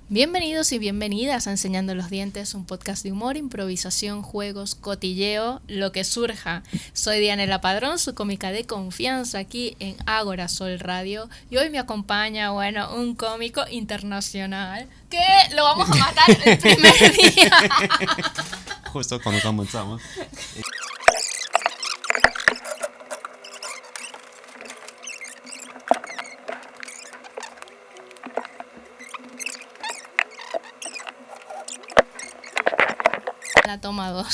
Bienvenidos y bienvenidas a Enseñando los Dientes, un podcast de humor, improvisación, juegos, cotilleo, lo que surja. Soy Dianela Padrón, su cómica de confianza aquí en Ágora Sol Radio. Y hoy me acompaña, un cómico internacional que lo vamos a matar el primer día. Justo cuando comenzamos. La toma 2.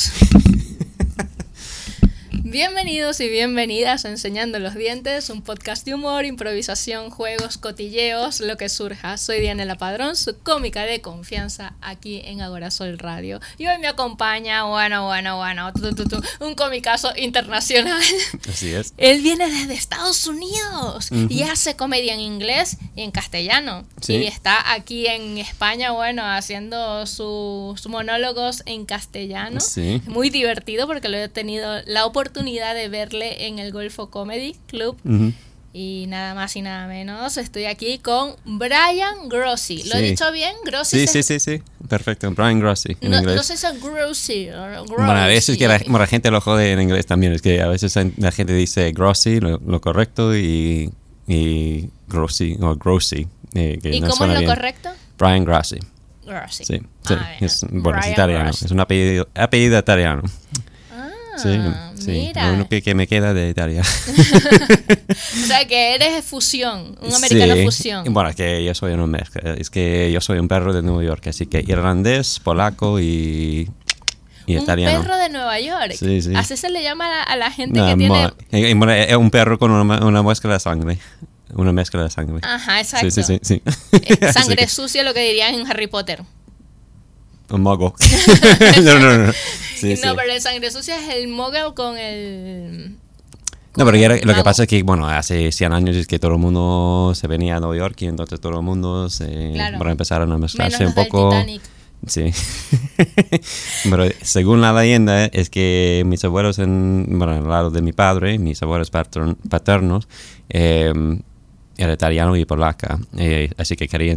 Bienvenidos y bienvenidas a Enseñando los Dientes, un podcast de humor, improvisación, juegos, cotilleos, lo que surja. Soy Dianela Padrón, su cómica de confianza aquí en Ágora Sol Radio. Y hoy me acompaña, un comicazo internacional. Así es. Él viene desde Estados Unidos y hace comedia en inglés y en castellano. Sí. Y está aquí en España, haciendo sus monólogos en castellano. Sí. Muy divertido porque lo he tenido la oportunidad de verle en el Golfo Comedy Club. Y nada más y nada menos, estoy aquí con Brian Grossi. ¿Lo he dicho bien? ¿Grossi? Sí. Perfecto, Brian Grossi en inglés. No sé si es Grossi. Bueno, a veces que la gente lo jode en inglés también. Es que a veces la gente dice Grossi, lo correcto, y Grossi o Grossi. ¿Y no cómo es lo bien. correcto? Brian Grossi. Grossi. Sí. Es Brian italiano. Grossi. Es un apellido italiano. Sí. Mira. Lo único que me queda de Italia. O sea, que eres fusión, un americano fusión. Bueno, que yo soy una mezcla. Es que yo soy un perro de Nueva York, así que irlandés, polaco y italiano. Un perro de Nueva York. Sí. Así se le llama a la gente que tiene... Es un perro con una mezcla de sangre. Una mezcla de sangre. Ajá, exacto. Sí. Sangre sucia, lo que dirían en Harry Potter. Un mogo. No. Sí. Pero el sangre sucia es el muggle con el... No, pero lo que pasa es que, hace 100 años es que todo el mundo se venía a Nueva York y entonces todo el mundo empezaron a mezclarse menos un poco. Titanic. Sí. Pero según la leyenda es que mis abuelos, al lado de mi padre, mis abuelos paternos, era italiano y polaca, así que querían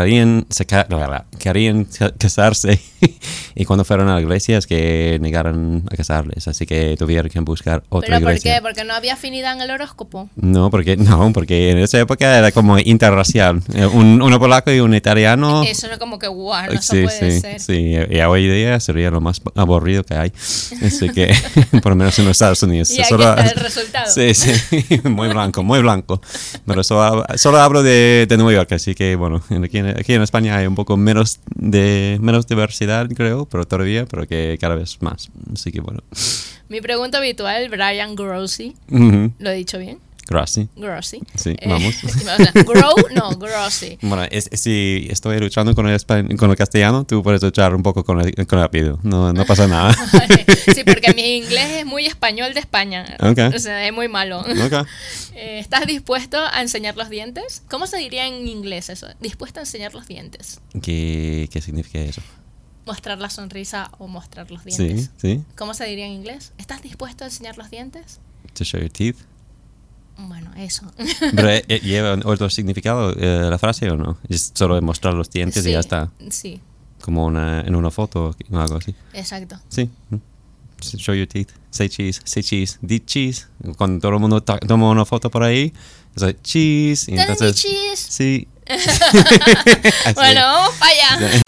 casarse y cuando fueron a la iglesia es que negaron a casarles, así que tuvieron que buscar otra iglesia. ¿Pero por qué? ¿Porque no había afinidad en el horóscopo? No, porque en esa época era como interracial, uno polaco y un italiano. Eso era como que guau, no se puede ser. Sí, y hoy día sería lo más aburrido que hay, así que por lo menos en los Estados Unidos. Y aquí está el resultado. Sí, muy blanco, pero solo hablo de Nueva York, así que aquí en España hay un poco menos diversidad, creo, pero que cada vez más, así que bueno. Mi pregunta habitual, Brian Grossi, ¿lo he dicho bien? Grossi. Sí, vamos. Grossi. Bueno, si estoy luchando con el castellano, tú puedes luchar un poco con el apellido. No pasa nada. Sí, porque mi inglés es muy español de España. Okay. O sea, es muy malo. Okay. ¿Estás dispuesto a enseñar los dientes? ¿Cómo se diría en inglés eso? ¿Dispuesto a enseñar los dientes? ¿Qué significa eso? Mostrar la sonrisa o mostrar los dientes. Sí. ¿Cómo se diría en inglés? ¿Estás dispuesto a enseñar los dientes? To show your teeth. Bueno, eso. ¿Pero lleva otro significado la frase o no? ¿Es solo mostrar los dientes y ya está? Sí. Como en una foto o algo así. Exacto. Sí. Show your teeth. Say cheese. Deep cheese. Cuando todo el mundo toma una foto por ahí, es like cheese. Y entonces, cheese. Sí. Bueno, vamos para allá.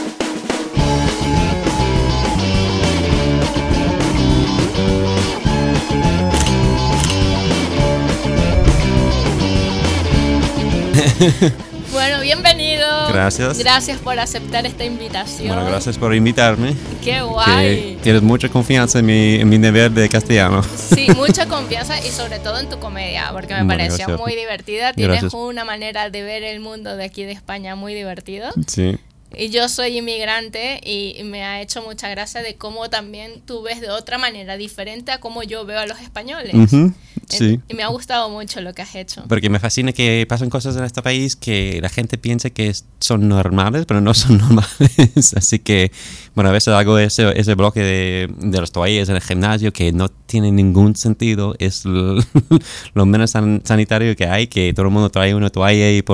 Bueno, bienvenido. Gracias. Gracias por aceptar esta invitación. Bueno, gracias por invitarme. Qué guay. Tienes mucha confianza en mi nivel de castellano. Sí, mucha confianza y sobre todo en tu comedia, porque me pareció gracias. muy divertida. Tienes Gracias. una manera de ver el mundo de aquí de España muy divertido. Sí. Y yo soy inmigrante y me ha hecho mucha gracia de cómo también tú ves de otra manera diferente a cómo yo veo a los españoles. Sí. Y me ha gustado mucho lo que has hecho. Porque me fascina que pasan cosas en este país que la gente piensa que son normales, pero no son normales. Así que, bueno, a veces hago ese bloque de las toallas en el gimnasio que no tiene ningún sentido. Es lo menos sanitario que hay, que todo el mundo trae una toalla y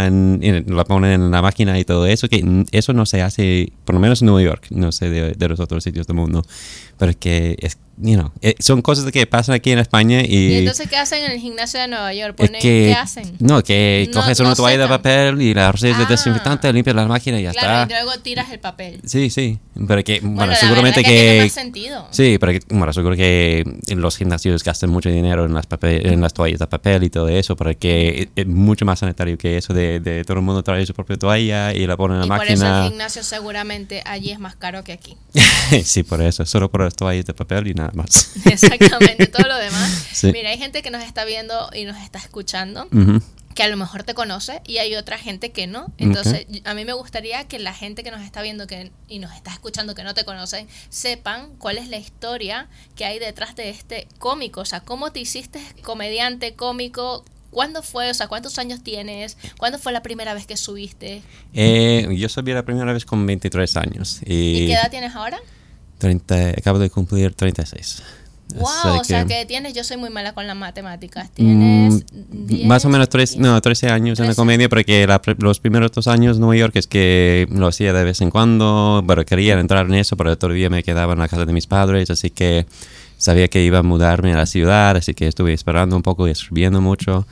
la ponen en la máquina y todo eso, que eso no se hace, por lo menos en Nueva York, no sé de los otros sitios del mundo, pero que es, son cosas que pasan aquí en España ¿Y entonces qué hacen en el gimnasio de Nueva York? ¿Qué hacen? No, que coges una toalla de papel y la rocias de desinfectante, limpias la máquina y ya está. Claro, y luego tiras el papel. Sí, pero que, bueno, seguramente que tiene más sentido. Sí, pero que, bueno, seguro que los gimnasios gastan mucho dinero en las toallas de papel y todo eso, pero que es mucho más sanitario que eso de todo el mundo trae su propia toalla y la pone en la máquina. Y por eso el gimnasio seguramente allí es más caro que aquí. Sí, por eso, solo por las toallas de papel y nada más. Exactamente, todo lo demás. Sí. Mira, hay gente que nos está viendo y nos está escuchando, que a lo mejor te conoce, y hay otra gente que no. Entonces, a mí me gustaría que la gente que nos está viendo y nos está escuchando, que no te conocen, sepan cuál es la historia que hay detrás de este cómico. O sea, ¿cómo te hiciste comediante, cómico? ¿Cuándo fue? O sea, ¿cuántos años tienes? ¿Cuándo fue la primera vez que subiste? Yo subí la primera vez con 23 años. ¿Y qué edad tienes ahora? Acabo de cumplir 36. Wow, o sea que tienes, yo soy muy mala con las matemáticas. Tienes 10, más o menos 13 años 13. En la comedia, porque los primeros 2 años en Nueva York es que lo hacía de vez en cuando, pero quería entrar en eso, pero todavía me quedaba en la casa de mis padres, así que sabía que iba a mudarme a la ciudad, así que estuve esperando un poco y escribiendo mucho.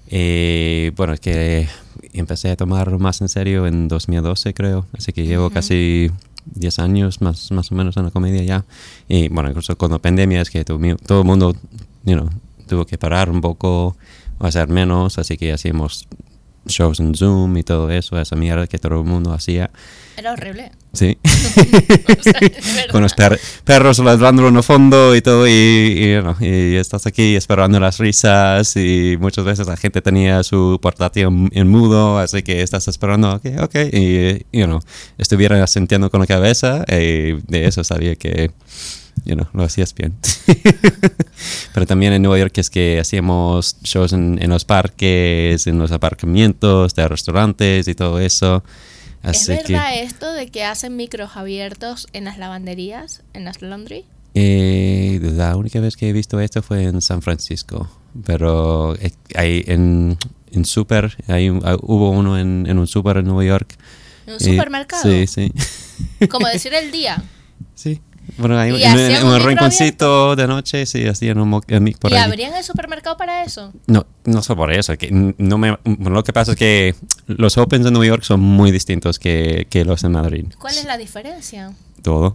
Bueno, es que empecé a tomarlo más en serio en 2012, creo, así que llevo casi 10 años más o menos en la comedia ya. Y bueno, incluso con la pandemia es que todo el mundo tuvo que parar un poco o hacer menos, así que hacíamos shows en Zoom y todo eso, esa mierda que todo el mundo hacía. Era horrible. Sí. O sea, con los perros ladrando en el fondo y todo, y estás aquí esperando las risas, y muchas veces la gente tenía su portátil en mudo, así que estás esperando, ok, y estuvieran asintiendo con la cabeza, y de eso sabía que lo hacías bien. Pero también en Nueva York es que hacíamos shows en los parques, en los aparcamientos de restaurantes y todo eso. Así ¿Es verdad esto de que hacen micros abiertos en las lavanderías, en las laundry? La única vez que he visto esto fue en San Francisco, pero hay en super, hubo uno en un super en Nueva York. ¿En un supermercado? Sí. ¿Como decir el día? Sí. Bueno, hay un rinconcito de noche, sí, hacían un por ¿Y ahí. abrían el supermercado para eso? No solo por eso. Lo que pasa es que los Opens en Nueva York son muy distintos que los en Madrid. ¿Cuál es la diferencia? Todo.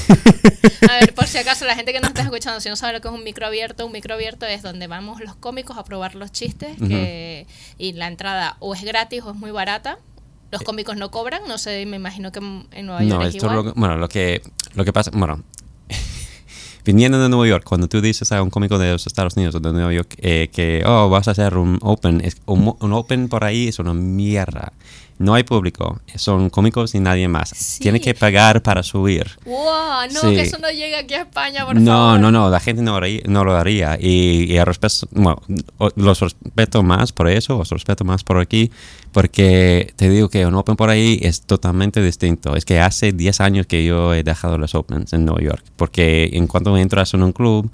A ver, por si acaso la gente que nos está escuchando, si no sabe lo que es un micro abierto es donde vamos los cómicos a probar los chistes y la entrada o es gratis o es muy barata. Los cómicos no cobran, no sé, me imagino que en Nueva York es igual. Lo que pasa, viniendo de Nueva York, cuando tú dices a un cómico de los Estados Unidos o de Nueva York que vas a hacer un open, un open por ahí es una mierda. No hay público, son cómicos y nadie más. Sí. Tiene que pagar para subir. ¡Wow! No, sí. Que eso no llega aquí a España, por favor. No, la gente no lo haría. Y al respeto, los respeto más por eso, os respeto más por aquí, porque te digo que un open por ahí es totalmente distinto. Es que hace 10 años que yo he dejado los opens en Nueva York, porque en cuanto entras en un club,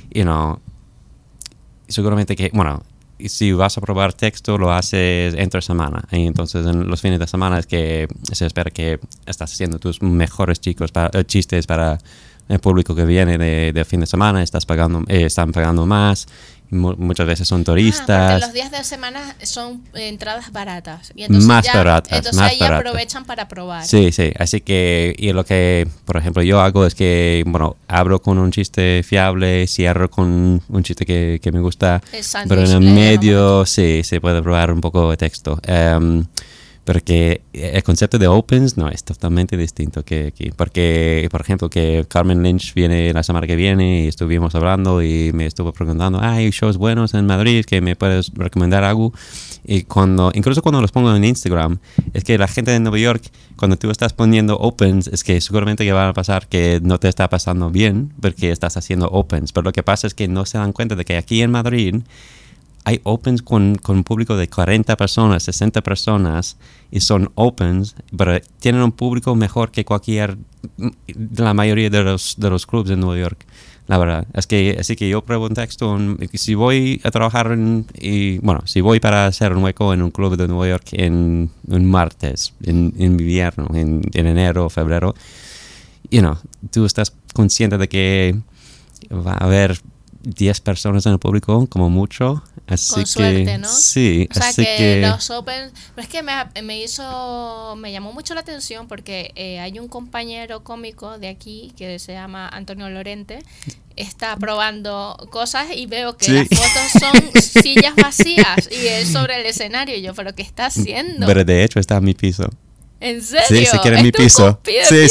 seguramente que, si vas a probar texto, lo haces entre semana. Y entonces en los fines de semana es que se espera que estás haciendo tus mejores chistes para el público que viene de fin de semana. Están pagando más. Muchas veces son turistas. Porque los días de semana son entradas baratas. Y entonces baratas. Entonces ahí aprovechan para probar. Sí. Así que, y lo que, por ejemplo, yo hago es que, abro con un chiste fiable, cierro con un chiste que me gusta. Pero en el medio, sí, se puede probar un poco de texto. Porque el concepto de opens no es totalmente distinto que aquí. Porque, por ejemplo, que Carmen Lynch viene la semana que viene y estuvimos hablando y me estuvo preguntando, hay shows buenos en Madrid que me puedes recomendar algo. Y incluso cuando los pongo en Instagram, es que la gente de Nueva York, cuando tú estás poniendo opens, es que seguramente que va a pasar que no te está pasando bien porque estás haciendo opens. Pero lo que pasa es que no se dan cuenta de que aquí en Madrid hay opens con un público de 40 personas, 60 personas, y son opens, pero tienen un público mejor que la mayoría de los clubs en Nueva York, la verdad. Así que yo pruebo un texto, si voy a trabajar si voy para hacer un hueco en un club de Nueva York en un martes, en invierno, en enero o febrero, tú estás consciente de que va a haber 10 personas en el público, como mucho. Así con suerte, ¿no? Sí, o sea así que los Open, pero es que me llamó mucho la atención porque hay un compañero cómico de aquí que se llama Antonio Lorente, está probando cosas y veo que las fotos son sillas vacías y él sobre el escenario, y yo, ¿pero qué está haciendo? Pero de hecho está en mi piso. ¿En serio? Sí, se quiere en mi piso. Sí.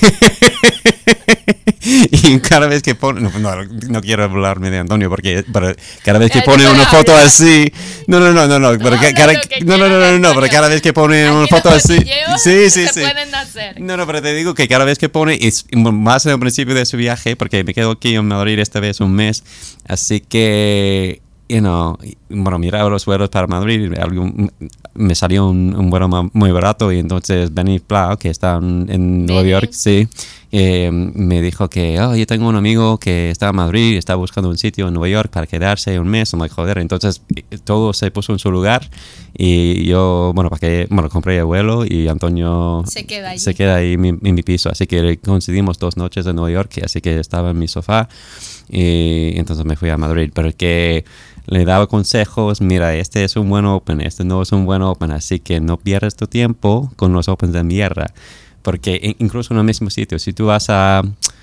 Y cada vez que pone, no quiero hablarme de Antonio porque cada vez que pone una foto así, pero cada vez que pone una foto así, sí. Pueden hacer. No, pero te digo que cada vez que pone, es más en el principio de su viaje, porque me quedo aquí en Madrid esta vez un mes, así que miraba los vuelos para Madrid, me salió un vuelo muy barato, y entonces Benny Plau, que está en Nueva York, sí, me dijo que yo tengo un amigo que está en Madrid, está buscando un sitio en Nueva York para quedarse un mes. Joder, entonces todo se puso en su lugar y yo, compré el vuelo y Antonio se queda ahí en mi piso, así que coincidimos 2 noches en Nueva York, así que estaba en mi sofá y entonces me fui a Madrid, pero que le daba consejos, mira, este es un buen open, este no es un buen open, así que no pierdas tu tiempo con los opens de mierda, porque incluso en el mismo sitio, si tú vas a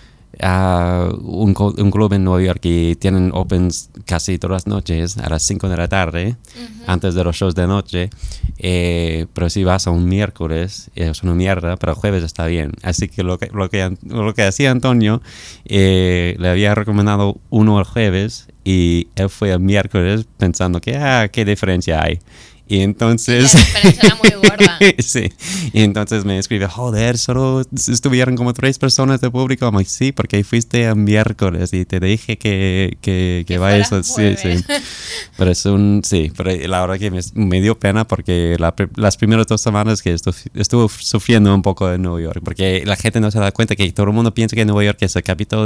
un club en Nueva York y tienen opens casi todas las noches a las 5 de la tarde, antes de los shows de noche, pero si vas a un miércoles es una mierda, pero el jueves está bien. Así que lo que hacía Antonio, le había recomendado uno el jueves y él fue el miércoles pensando que qué diferencia hay. Y entonces... La diferencia era muy gorda. Sí. Y entonces me escribe, joder, solo estuvieron como 3 personas de público. I'm like, sí, porque fuiste el miércoles y te dije que vayas. Sí. Pero pero la verdad que me dio pena porque las primeras 2 semanas que estuve sufriendo un poco en Nueva York, porque la gente no se da cuenta que todo el mundo piensa que Nueva York es el Capitolio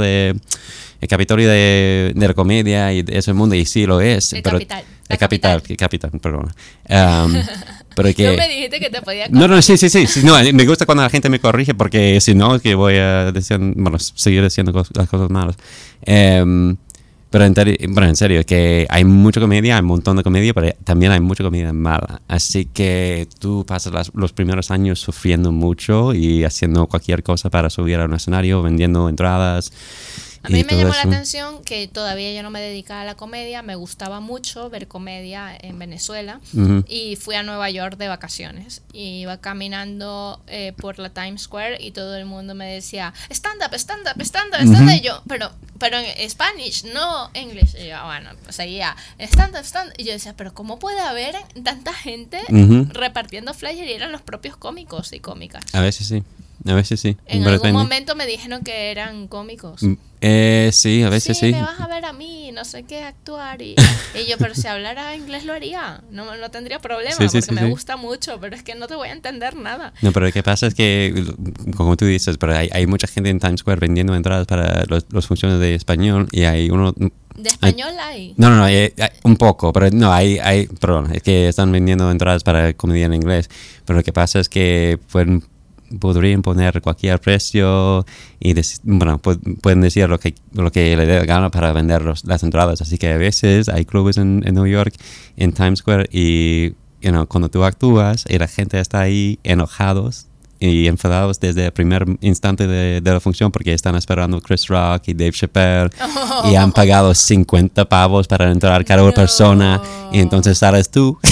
de la comedia y de ese mundo, y sí lo es. La capital, perdón. Pero que... No me dijiste que te podía corregir. No, sí. No, me gusta cuando la gente me corrige, porque si no, que voy a seguir diciendo las cosas malas. Pero en serio, que hay mucha comedia, hay un montón de comedia, pero también hay mucha comedia mala. Así que tú pasas los primeros años sufriendo mucho y haciendo cualquier cosa para subir a un escenario, vendiendo entradas. A mí me llamó la atención que todavía yo no me dedicaba a la comedia, me gustaba mucho ver comedia en Venezuela, y fui a Nueva York de vacaciones, y iba caminando por la Times Square y todo el mundo me decía stand up, y yo, pero en Spanish, no English, y yo, seguía stand up, y yo decía, pero ¿cómo puede haber tanta gente repartiendo flyers? Y eran los propios cómicos y cómicas. A veces sí. En algún momento me dijeron que eran cómicos. Sí, a veces sí. Me vas a ver a mí, no sé qué, actuar. Y yo, pero si hablara inglés lo haría. No tendría problema, porque me gusta mucho, pero es que no te voy a entender nada. No, pero lo que pasa es que, como tú dices, pero hay mucha gente en Times Square vendiendo entradas para las funciones de español, y hay uno... ¿De español hay? No, hay un poco, pero no, perdón, es que están vendiendo entradas para comedia en inglés, pero lo que pasa es que podrían poner cualquier precio y pueden decir lo que le dé la gana para vender las entradas. Así que a veces hay clubes en New York, en Times Square, y cuando tú actúas y la gente está ahí enojados y enfadados desde el primer instante de la función, porque están esperando Chris Rock y Dave Chappelle y han pagado 50 pavos para entrar cada persona, y entonces sales tú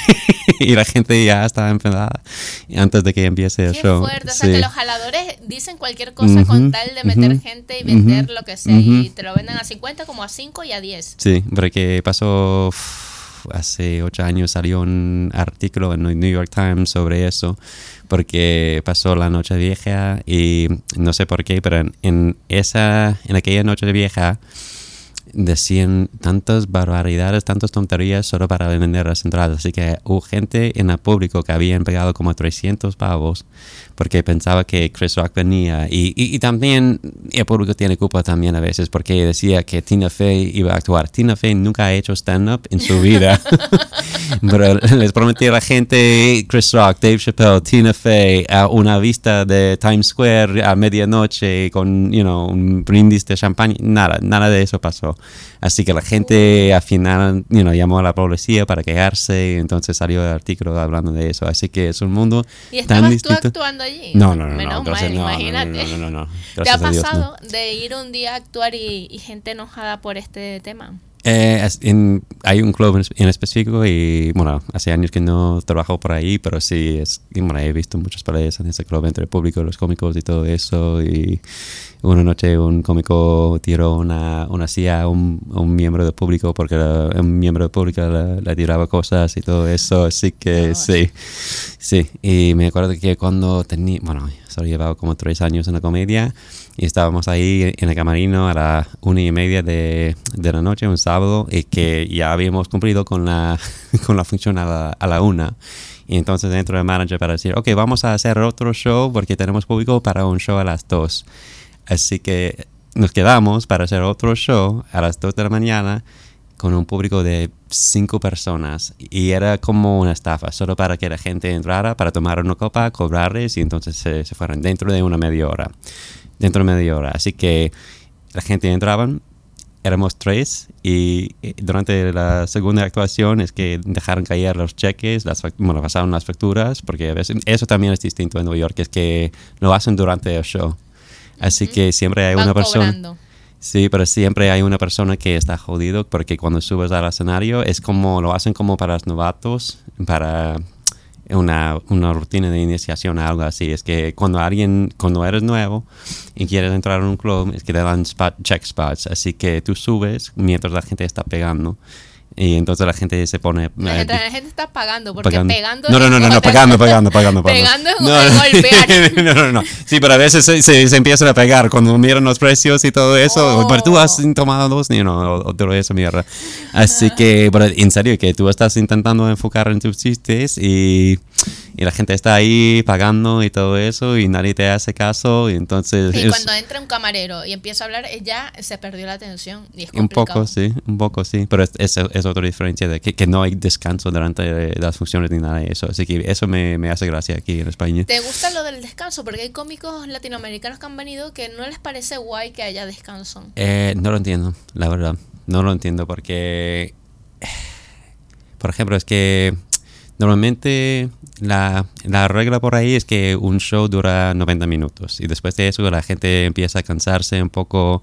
y la gente ya está enfadada antes de que empiece el Qué show. fuerte, o Sí. sea que los jaladores dicen cualquier cosa con tal de meter gente y vender lo que sea, y te lo venden a 50 como a 5 y a 10. Sí, porque pasó hace 8 años salió un artículo en el New York Times sobre eso, porque pasó la noche vieja y no sé por qué, pero en aquella noche vieja decían tantas barbaridades, tantas tonterías solo para vender las entradas. Así que hubo gente en el público que habían pagado como 300 pavos porque pensaba que Chris Rock venía. Y también el público tiene culpa también a veces porque decía que Tina Fey iba a actuar. Tina Fey nunca ha hecho stand-up en su vida. Pero les prometí a la gente Chris Rock, Dave Chappelle, Tina Fey a una vista de Times Square a medianoche con un brindis de champán. Nada de eso pasó. Así que la gente al final llamó a la policía para quejarse y entonces salió el artículo hablando de eso. Así que es un mundo ¿Y tan estabas tú distinto. actuando allí? No. Menos Gracias, mal, imagínate. No. ¿Te ha Gracias a Dios, no. pasado de ir un día a actuar y gente enojada por este tema? Hay un club en específico y hace años que no trabajo por ahí, pero sí, he visto muchas peleas en ese club entre el público, los cómicos y todo eso. Y una noche un cómico tiró una silla a un miembro del público porque un miembro del público le tiraba cosas y todo eso, así que sí. Y me acuerdo que cuando solo llevaba como 3 años en la comedia y estábamos ahí en el camerino a las 1:30 de la noche, un sábado, y que ya habíamos cumplido con la función a la 1. Y entonces entro el manager para decir, ok, vamos a hacer otro show porque tenemos público para un show a las 2. Así que nos quedamos para hacer otro show a las 2 de la mañana con un público de 5 personas. Y era como una estafa, solo para que la gente entrara, para tomar una copa, cobrarles y entonces se fueran dentro de media hora. Así que la gente entraban, éramos 3 y durante la segunda actuación es que dejaron caer los cheques, pasaron las facturas, porque a veces eso también es distinto en Nueva York, es que lo hacen durante el show. Así que siempre hay una persona. Cobrando. Sí, pero siempre hay una persona que está jodido porque cuando subes al escenario es como lo hacen como para los novatos, para una rutina de iniciación, algo así. Es que cuando eres nuevo y quieres entrar en un club, es que te dan check spots. Así que tú subes mientras la gente está pegando. Y entonces la gente se pone... La gente está pagando, porque pegando... No, pagando. Pegando es golpear. No. Sí, pero a veces se empiezan a pegar cuando miran los precios y todo eso. Pero tú has tomado dos, o todo eso, mierda. Así que, pero en serio, que tú estás intentando enfocar en tus chistes y la gente está ahí pagando y todo eso y nadie te hace caso. Y entonces... Y cuando entra un camarero y empieza a hablar, ya se perdió la atención y es complicado. Un poco sí. Pero es otra diferencia de que no hay descanso durante las funciones ni nada de eso. Así que eso me hace gracia aquí en España. ¿Te gusta lo del descanso? Porque hay cómicos latinoamericanos que han venido que no les parece guay que haya descanso. No lo entiendo, la verdad. No lo entiendo porque, por ejemplo, es que normalmente la regla por ahí es que un show dura 90 minutos y después de eso la gente empieza a cansarse un poco.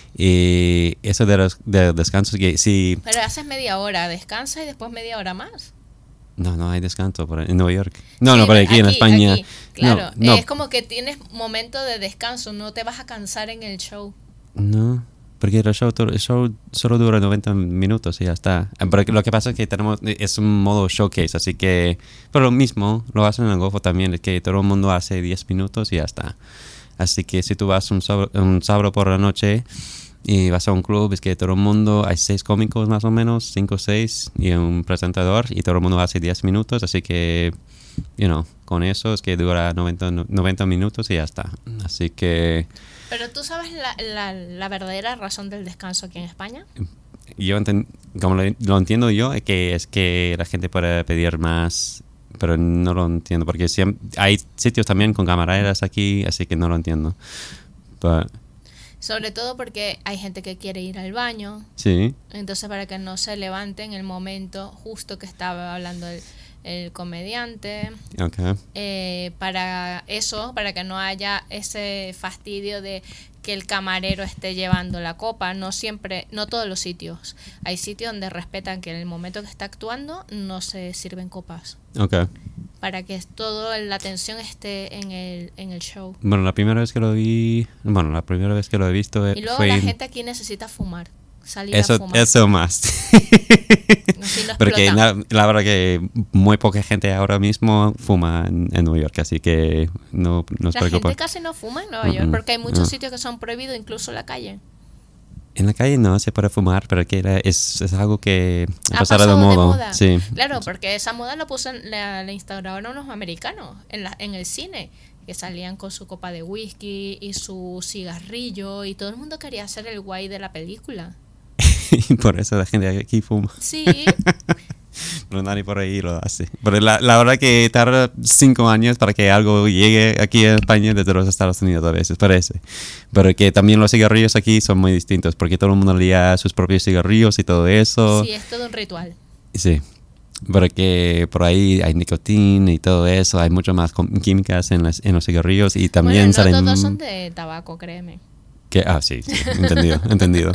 Y eso de los descansos que sí... Pero haces media hora, descansa y después media hora más. No hay descanso en Nueva York. No, pero aquí en España... Aquí, claro, no. Es como que tienes momento de descanso, no te vas a cansar en el show. No, porque el show solo dura 90 minutos y ya está. Pero lo que pasa es que es un modo showcase, así que... Pero lo mismo lo hacen en el Golfo también, es que todo el mundo hace 10 minutos y ya está. Así que si tú vas un sábado por la noche... Y vas a un club, es que todo el mundo, hay 6 cómicos más o menos, 5 o 6, y un presentador, y todo el mundo hace 10 minutos, así que, con eso es que dura 90 minutos y ya está. Así que... Pero tú sabes la verdadera razón del descanso aquí en España. Como lo entiendo yo, es que la gente puede pedir más, pero no lo entiendo, porque hay sitios también con camareras aquí, así que no lo entiendo. Sobre todo porque hay gente que quiere ir al baño. Sí. Entonces, para que no se levante en el momento justo que estaba hablando el comediante. Okay. Para eso, para que no haya ese fastidio de que el camarero esté llevando la copa. No siempre, no todos los sitios. Hay sitios donde respetan que en el momento que está actuando no se sirven copas. Okay. Para que toda la atención esté en el show. Bueno, la primera vez que lo vi, bueno, la primera vez que lo he visto Y luego fue la gente aquí necesita fumar, salir a eso, fumar. eso más. Así no Porque explota. la verdad que muy poca gente ahora mismo fuma en Nueva York, así que no os La preocupéis. gente casi no fuma en Nueva York porque hay muchos No. sitios que son prohibidos, incluso la calle. En la calle no se puede fumar, pero que es algo que Ha pasado de moda. Sí. Claro, porque esa moda la instauraron los americanos en el cine, que salían con su copa de whisky y su cigarrillo y todo el mundo quería ser el guay de la película. Y por eso la gente aquí fuma. Sí, Pero nadie por ahí lo hace. Pero la verdad que tarda 5 años para que algo llegue aquí a España desde los Estados Unidos a veces, parece. Pero que también los cigarrillos aquí son muy distintos porque todo el mundo lía sus propios cigarrillos y todo eso. sí, es todo un ritual. Sí. Pero que por ahí hay nicotina y todo eso, hay mucho más químicas en los cigarrillos y también Bueno, no salen... todos son de tabaco, créeme. Sí, entendido.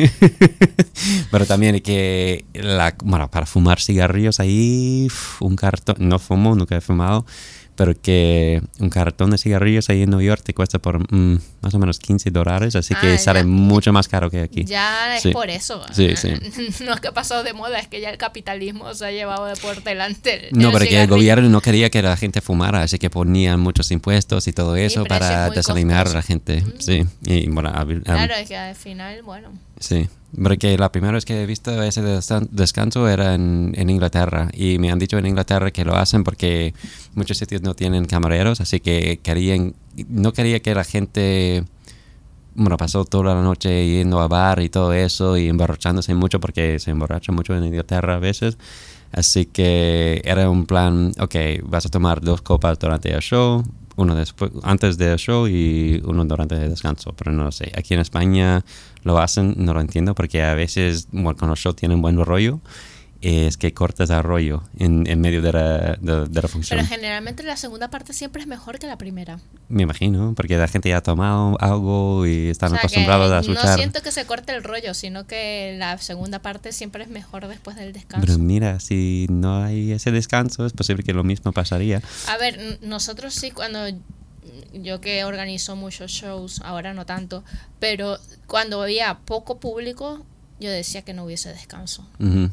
Pero también que bueno, para fumar cigarrillos ahí un cartón, no fumo, nunca he fumado, pero que un cartón de cigarrillos ahí en Nueva York te cuesta por más o menos $15, así que sale mucho más caro que aquí. Ya es Sí. por eso. Sí. No es que ha pasado de moda, es que ya el capitalismo se ha llevado de por delante. No, pero que el cigarrillo. gobierno no quería que la gente fumara, así que ponían muchos impuestos y todo eso precios para muy desanimar a la costosos. gente. Sí, y bueno, Claro, es que al final, bueno. sí, porque la primera vez que he visto ese descanso era en Inglaterra y me han dicho en Inglaterra que lo hacen porque muchos sitios no tienen camareros, así que no quería que la gente, bueno, pasó toda la noche yendo a bar y todo eso y emborrachándose mucho porque se emborracha mucho en Inglaterra a veces. Así que era un plan, ok, vas a tomar 2 copas durante el show, uno después, antes del show y uno durante el descanso, pero no lo sé. Aquí en España lo hacen, no lo entiendo, porque a veces, bueno, cuando los shows tienen buen rollo, es que cortas el rollo en medio de la función. Pero generalmente la segunda parte siempre es mejor que la primera. Me imagino, porque la gente ya ha tomado algo y están O sea, acostumbrados a que escuchar. no siento que se corte el rollo, sino que la segunda parte siempre es mejor después del descanso. Pero mira, si no hay ese descanso, es posible que lo mismo pasaría. A ver, nosotros sí, cuando yo que organizo muchos shows, ahora no tanto, pero cuando había poco público, yo decía que no hubiese descanso. Ujú.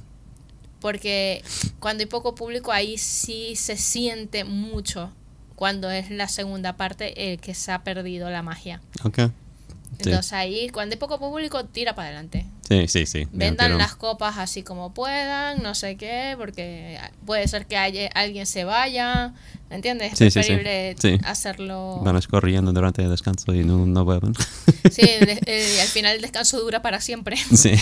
Porque cuando hay poco público, ahí sí se siente mucho cuando es la segunda parte que se ha perdido la magia. Ok. Sí. Entonces ahí, cuando hay poco público, tira para adelante. Sí. Vendan las copas así como puedan, no sé qué, porque puede ser que alguien se vaya, ¿me entiendes? Es preferible Sí. hacerlo. Van corriendo durante el descanso y no vuelven. Sí, al final el descanso dura para siempre. Sí.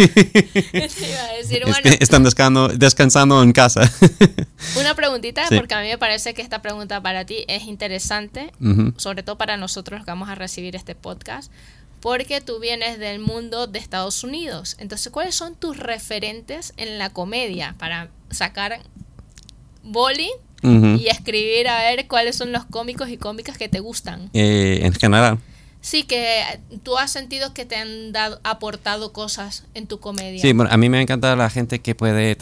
Te iba a decir, bueno, Están descansando en casa. una preguntita, Sí. porque a mí me parece que esta pregunta para ti es interesante, Ujú. sobre todo para nosotros que vamos a recibir este podcast, porque tú vienes del mundo de Estados Unidos. Entonces, ¿cuáles son tus referentes en la comedia para sacar boli Ujú. y escribir a ver cuáles son los cómicos y cómicas que te gustan? En general. Sí, que tú has sentido que te han aportado cosas en tu comedia. Sí, bueno, a mí me encanta la gente que puede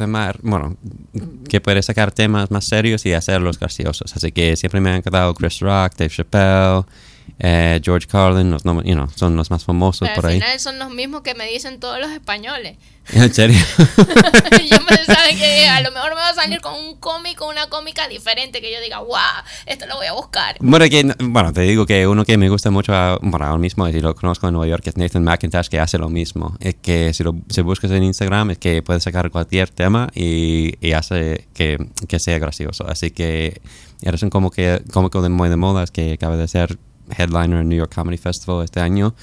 que puede sacar temas más serios y hacerlos graciosos. Así que siempre me ha encantado Chris Rock, Dave Chappelle, George Carlin, son los más famosos Pero por al ahí. final son los mismos que me dicen todos los españoles. ¿En serio? Yo pensaba que a lo mejor me va a salir con un cómico, una cómica diferente, que yo diga, wow, esto lo voy a buscar. Bueno, te digo que uno que me gusta mucho, ahora mismo, y lo conozco en Nueva York, es Nathan McIntosh, que hace lo mismo. Es que si buscas en Instagram, es que puedes sacar cualquier tema y hace que sea gracioso. Así que eres un cómico muy de moda, es que acaba de ser headliner en New York Comedy Festival este año.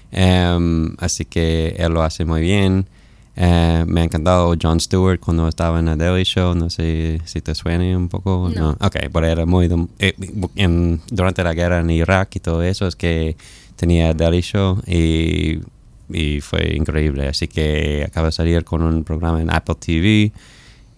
Así que él lo hace muy bien. Me ha encantado Jon Stewart cuando estaba en The Daily Show. No sé si te suena un poco. No. Ok, pero era muy... durante la guerra en Irak y todo eso, es que tenía The Daily Show y fue increíble. Así que acaba de salir con un programa en Apple TV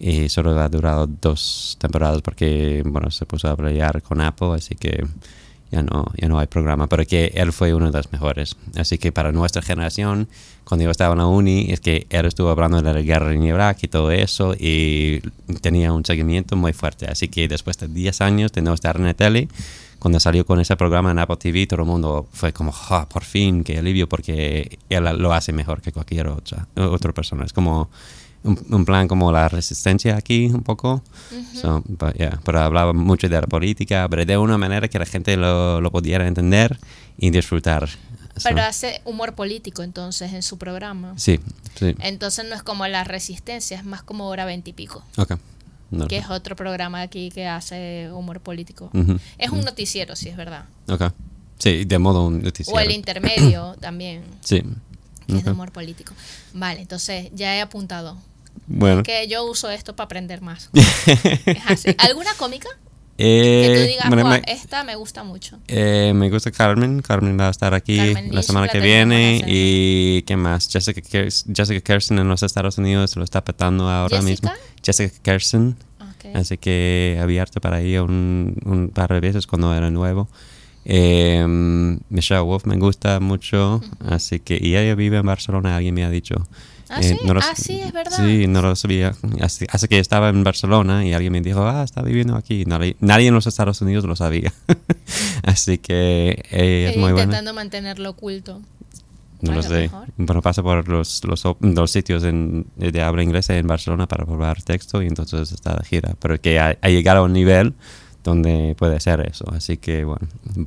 y solo ha durado 2 temporadas porque, bueno, se puso a pelear con Apple, así que ya no hay programa, pero que él fue uno de los mejores. Así que para nuestra generación, cuando yo estaba en la uni, es que él estuvo hablando de la guerra en Irak y todo eso, y tenía un seguimiento muy fuerte. Así que después de 10 años de no estar en la tele, cuando salió con ese programa en Apple TV, todo el mundo fue como, por fin, qué alivio, porque él lo hace mejor que cualquier otra persona. Es como un plan como la resistencia aquí, un poco. Pero hablaba mucho de la política, pero de una manera que la gente lo pudiera entender y disfrutar. Pero hace humor político entonces en su programa. Sí. Entonces no es como La Resistencia, es más como Hora 20 y pico. Ok. No, que es otro programa aquí que hace humor político. Es un noticiero, sí, es verdad. Ok. Sí, de modo un noticiero. O El Intermedio también. Sí. Que es de humor político. Vale, entonces ya he apuntado. Bueno. Que yo uso esto para aprender más. Es así. ¿Alguna cómica? Que tú digas, bueno, esta me gusta mucho. Me gusta Carmen. Carmen va a estar aquí la semana que viene. ¿Y qué más? Jessica Kirsten en los Estados Unidos lo está petando ahora mismo. Jessica Kirsten. Okay. Así que abierto para ella un par de veces cuando era nuevo. Michelle Wolf me gusta mucho. Así que, y ella vive en Barcelona, alguien me ha dicho. ¿Sí? Sí, es verdad. Sí, no lo sabía. Así que estaba en Barcelona y alguien me dijo, está viviendo aquí. Nadie en los Estados Unidos lo sabía. Así que es muy buena. Intentando mantenerlo oculto. No lo sé. Bueno, pasa por los sitios de habla inglesa en Barcelona para probar texto y entonces está de gira. Pero que ha llegado a un nivel donde puede hacer eso. Así que, bueno.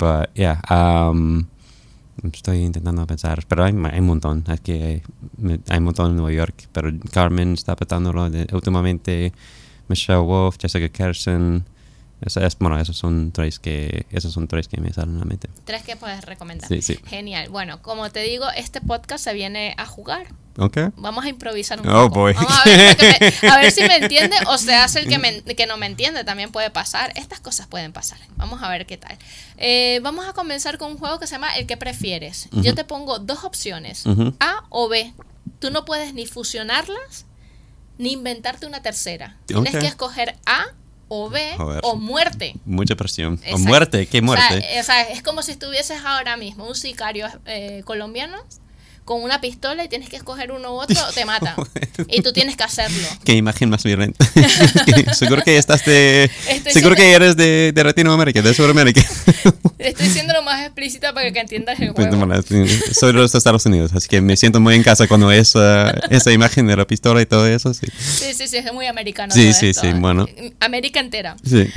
Estoy intentando pensar, pero hay un montón. Es que hay un montón en Nueva York. Pero Carmen está petándolo últimamente. Michelle Wolf, Jessica Kirsten. Esos son tres que me salen a la mente. 3 que puedes recomendar. Sí. Genial. Bueno, como te digo, este podcast se viene a jugar. Okay. Vamos a improvisar un poco. Boy. Vamos a ver si me entiende o se hace el que no me entiende. También puede pasar. Estas cosas pueden pasar. Vamos a ver qué tal. Vamos a comenzar con un juego que se llama El que prefieres. Yo te pongo 2 opciones, A o B. Tú no puedes ni fusionarlas ni inventarte una tercera. Tienes que escoger A o B, o muerte. Mucha presión. Exacto. O muerte, ¿qué muerte? O sea, es como si estuvieses ahora mismo un sicario colombiano con una pistola y tienes que escoger uno u otro, te mata. Y tú tienes que hacerlo. Qué imagen más violenta. Seguro que que eres de Latinoamérica, de Sudamérica. Estoy siendo lo más explícita para que entiendas el juego. Soy de los Estados Unidos, así que me siento muy en casa cuando esa imagen de la pistola y todo eso. Sí, es muy americano. Sí, bueno. América entera. Sí.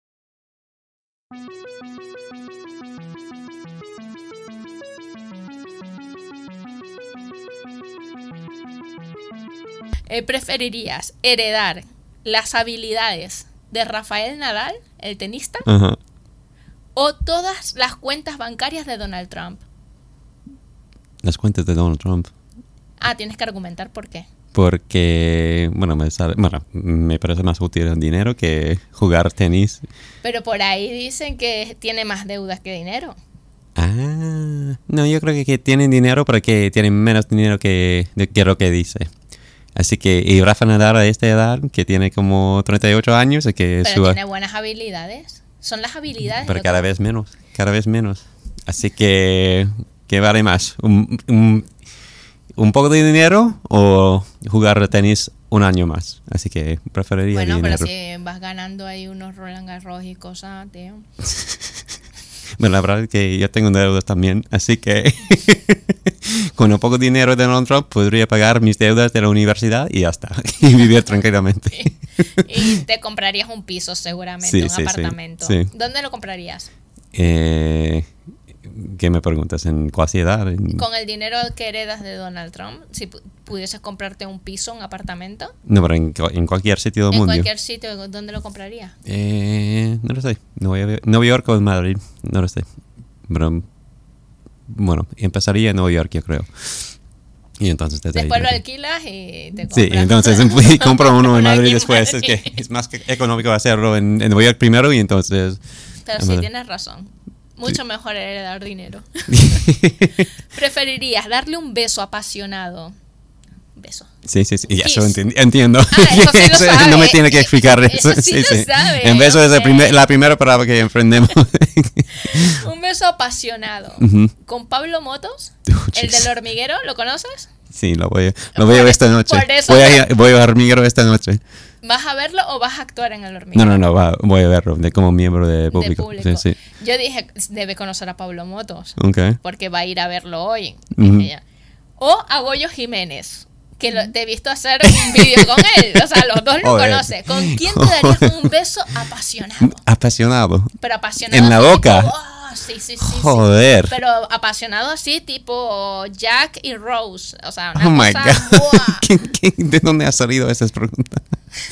¿Preferirías heredar las habilidades de Rafael Nadal, el tenista, o todas las cuentas bancarias de Donald Trump? Las cuentas de Donald Trump. Tienes que argumentar por qué. Porque, me parece más útil el dinero que jugar tenis. Pero por ahí dicen que tiene más deudas que dinero. No, yo creo que tienen dinero, pero que tienen menos dinero que lo que dice. Así que, y Rafa Nadal a esta edad, que tiene como 38 años, es que pero tiene buenas habilidades. Son las habilidades. Pero cada vez menos. Así que, ¿qué vale más? ¿Un poco de dinero o jugar tenis un año más? Así que preferiría dinero. Bueno, pero si vas ganando ahí unos Roland Garros y cosas, tío. Bueno, la verdad es que yo tengo deudas también, así que con un poco de dinero de Donald Trump podría pagar mis deudas de la universidad y ya está, y vivir tranquilamente. Y te comprarías un piso seguramente, un apartamento. Sí. ¿Dónde lo comprarías? ¿Qué me preguntas? ¿En cuál ciudad? Con el dinero que heredas de Donald Trump, si pudieses comprarte un piso, un apartamento. No, pero en cualquier sitio del mundo. En cualquier sitio, ¿dónde lo comprarías? No lo sé. Nueva York o Madrid, no lo sé. Pero, bueno, empezaría en Nueva York, yo creo. Y entonces después lo alquilas y te compras. Sí, entonces compro uno en Madrid después. Es que es más económico hacerlo en Nueva York primero y entonces... Pero sí, tienes razón. Mucho mejor heredar dinero. ¿Preferirías darle un beso apasionado, beso. Sí, sí, sí. Y eso Kiss. entiendo. Eso sí lo Eso sabe. no me tiene que explicar eso. Eso sí lo sabe. En beso es Ok. la primera palabra que emprendemos. Un beso apasionado. Ujú. Con Pablo Motos, Oh, el jeez. del hormiguero, ¿lo conoces? Sí, lo voy a ver esta noche. por eso Voy a hormiguero esta noche. ¿Vas a verlo o vas a actuar en el hormiguero? No, voy a verlo como miembro de público. Sí, sí. Yo dije, debe conocer a Pablo Motos, Ok. porque va a ir a verlo hoy. Ujú. Dije ya. O a Goyo Jiménez, que te he visto hacer un vídeo con él. O sea, los dos lo Joder. conoces. ¿Con quién te darías un beso apasionado? Apasionado. Pero apasionado. En la así, boca. tipo, sí, sí, sí, sí. Joder. Pero apasionado así, tipo Jack y Rose. O sea, una Oh my cosa, God. ¡buah! ¿De dónde ha salido esas preguntas?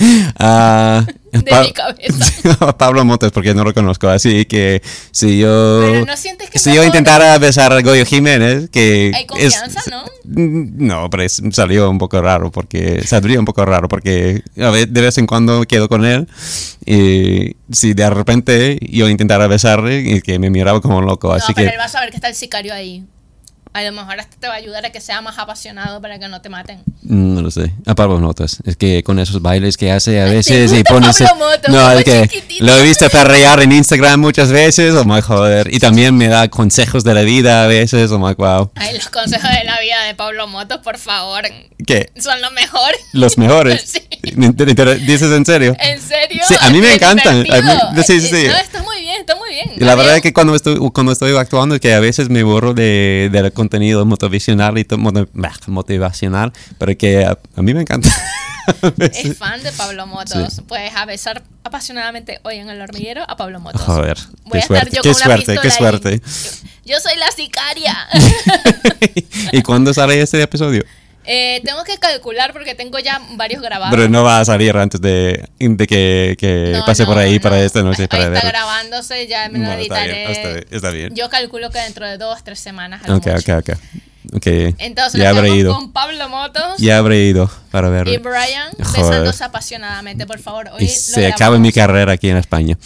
De mi cabeza. Pablo Motos, porque no lo conozco. Así que si yo. Pero no sientes que si mejor- yo intentara besar a Goyo Jiménez, que. Hay confianza, ¿no? No, pero salió un poco raro, saldría un poco raro, porque a ver, de vez en cuando quedo con él. Y si de repente yo intentara besarle, y que me miraba como loco. No, Así pero que. él va a saber que está el sicario ahí. A lo mejor hasta te va a ayudar a que sea más apasionado para que no te maten. No lo sé. A Pablo Motos. Es que con esos bailes que hace a veces gusta y pone. Pablo Motos? No, Como es que chiquitito. lo he visto perrear en Instagram muchas veces. Oh my joder. Y también me da consejos de la vida a veces. Oh my wow. Ay, los consejos de la vida de Pablo Motos, por favor. ¿Qué? Son los mejores. Los mejores. Sí. ¿Dices en serio? ¿En serio? Sí, a mí me Es encantan. divertido. Sí, sí, sí. No, está muy bien, está muy bien. Y la verdad es que cuando estoy actuando es que a veces me borro del contenido motivacional motivacional, pero que a mí me encanta. Es fan de Pablo Motos. Sí. Puedes a besar apasionadamente hoy en el hormiguero a Pablo Motos. Joder, Voy qué a estar suerte, yo qué con una suerte, qué pistola ahí. suerte. Yo soy la sicaria. ¿Y cuándo sale este episodio? Tengo que calcular porque tengo ya varios grabados. Pero no va a salir antes de que No, pase por ahí no. para esta noche Hoy para está ver. grabándose, ya me lo Bueno, está editaré. bien, está bien. Yo calculo que dentro de 2 o 3 semanas. a lo Ok. mucho. Okay. Entonces, Ya nos habré quedamos ido. con Pablo Motos Ya habré ido para verlo. y Brian Joder. besándose apasionadamente, por favor. Hoy Y lo se acaba grabamos. mi carrera aquí en España.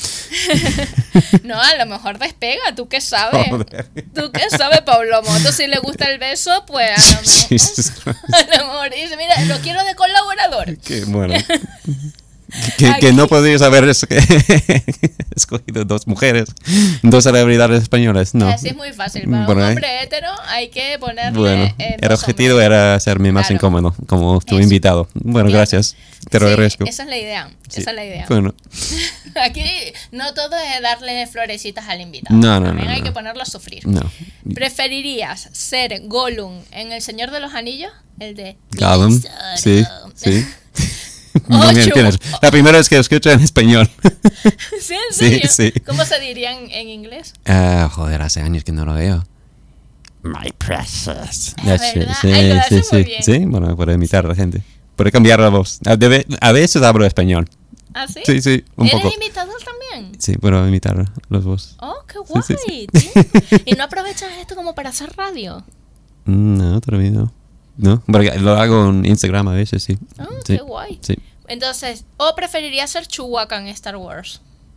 No, a lo mejor despega, ¿tú qué sabes? Joder. ¿Tú qué sabes, Pablo Motos? Si le gusta el beso, pues a lo mejor, Jesus. a lo mejor dice, mira, lo quiero de colaborador. Qué bueno. Que no podrías haber escogido dos mujeres, dos celebridades españolas. No. Así es muy fácil. Para Bueno, un hombre hétero hay que ponerle Bueno, el dos objetivo hombres. era hacerme más Claro. incómodo como tu Eso. invitado. Bueno, Bien. gracias. Te lo Sí, agradezco. esa es la idea. Sí. Esa es la idea. Bueno, Aquí no todo es darle florecitas al invitado. No, También hay no. que ponerlo a sufrir. no. ¿Preferirías ser Gollum en El Señor de los Anillos? El de Gollum. Sí, sí. Muy bien, Ocho. tienes. La primera vez que lo escucho en español. ¿Sí, en Sí, serio? sí. ¿Cómo se diría en inglés? Joder, hace años que no lo veo. My precious. Es That's verdad. it. Ay, lo hace muy bien. Sí, bueno, puedo imitar a la gente. Puedo cambiar la voz. A veces hablo español. ¿Ah, sí? Sí, sí, un ¿Eres poco. imitador también? Sí, puedo imitar las voces. Oh, qué guay. Sí, sí, tío. ¿Y no aprovechas esto como para hacer radio? No, todavía no. No, porque lo hago en Instagram a veces, sí. Oh, Sí, qué guay. Sí. Entonces, ¿o preferirías ser Chewbacca en Star Wars?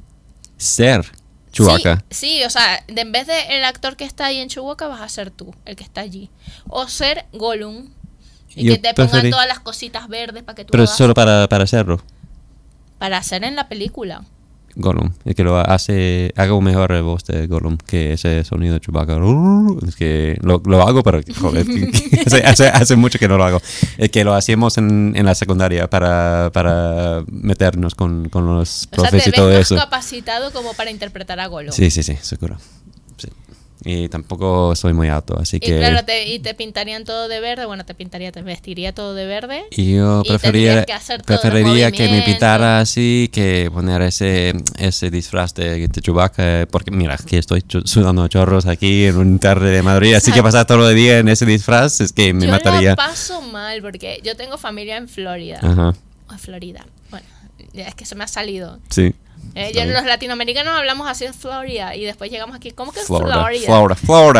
Ser Chewbacca. Sí, o sea, en vez de el actor que está ahí en Chewbacca, vas a ser tú, el que está allí. O ser Gollum. Y Yo que te pongan preferí- todas las cositas verdes para que tú Pero hagas. solo para hacerlo. Para hacer en la película. Gollum. Es que hago mejor la voz de Gollum que ese sonido de Chewbacca. Es que lo hago, pero joder, hace mucho que no lo hago. Es que lo hacíamos en la secundaria para meternos con los O sea, profes te y ves todo más eso. capacitado como para interpretar a Gollum. Sí, seguro. Sí. Y tampoco soy muy alto, así Y que... claro, te pintarían todo de verde. Bueno, te vestiría todo de verde. Y yo Y tendrías que hacer todos los preferiría que me movimientos. pintara así que poner ese disfraz de Chewbacca, porque mira, que estoy sudando chorros aquí en un tarde de Madrid, así que pasar todo el día en ese disfraz es que me Yo mataría. lo paso mal porque yo tengo familia en Florida. Ajá, O Florida. Bueno, ya es que se me ha salido. sí. Los latinoamericanos hablamos así de Florida y después llegamos aquí. ¿Cómo que Florida, Florida? Florida, Florida.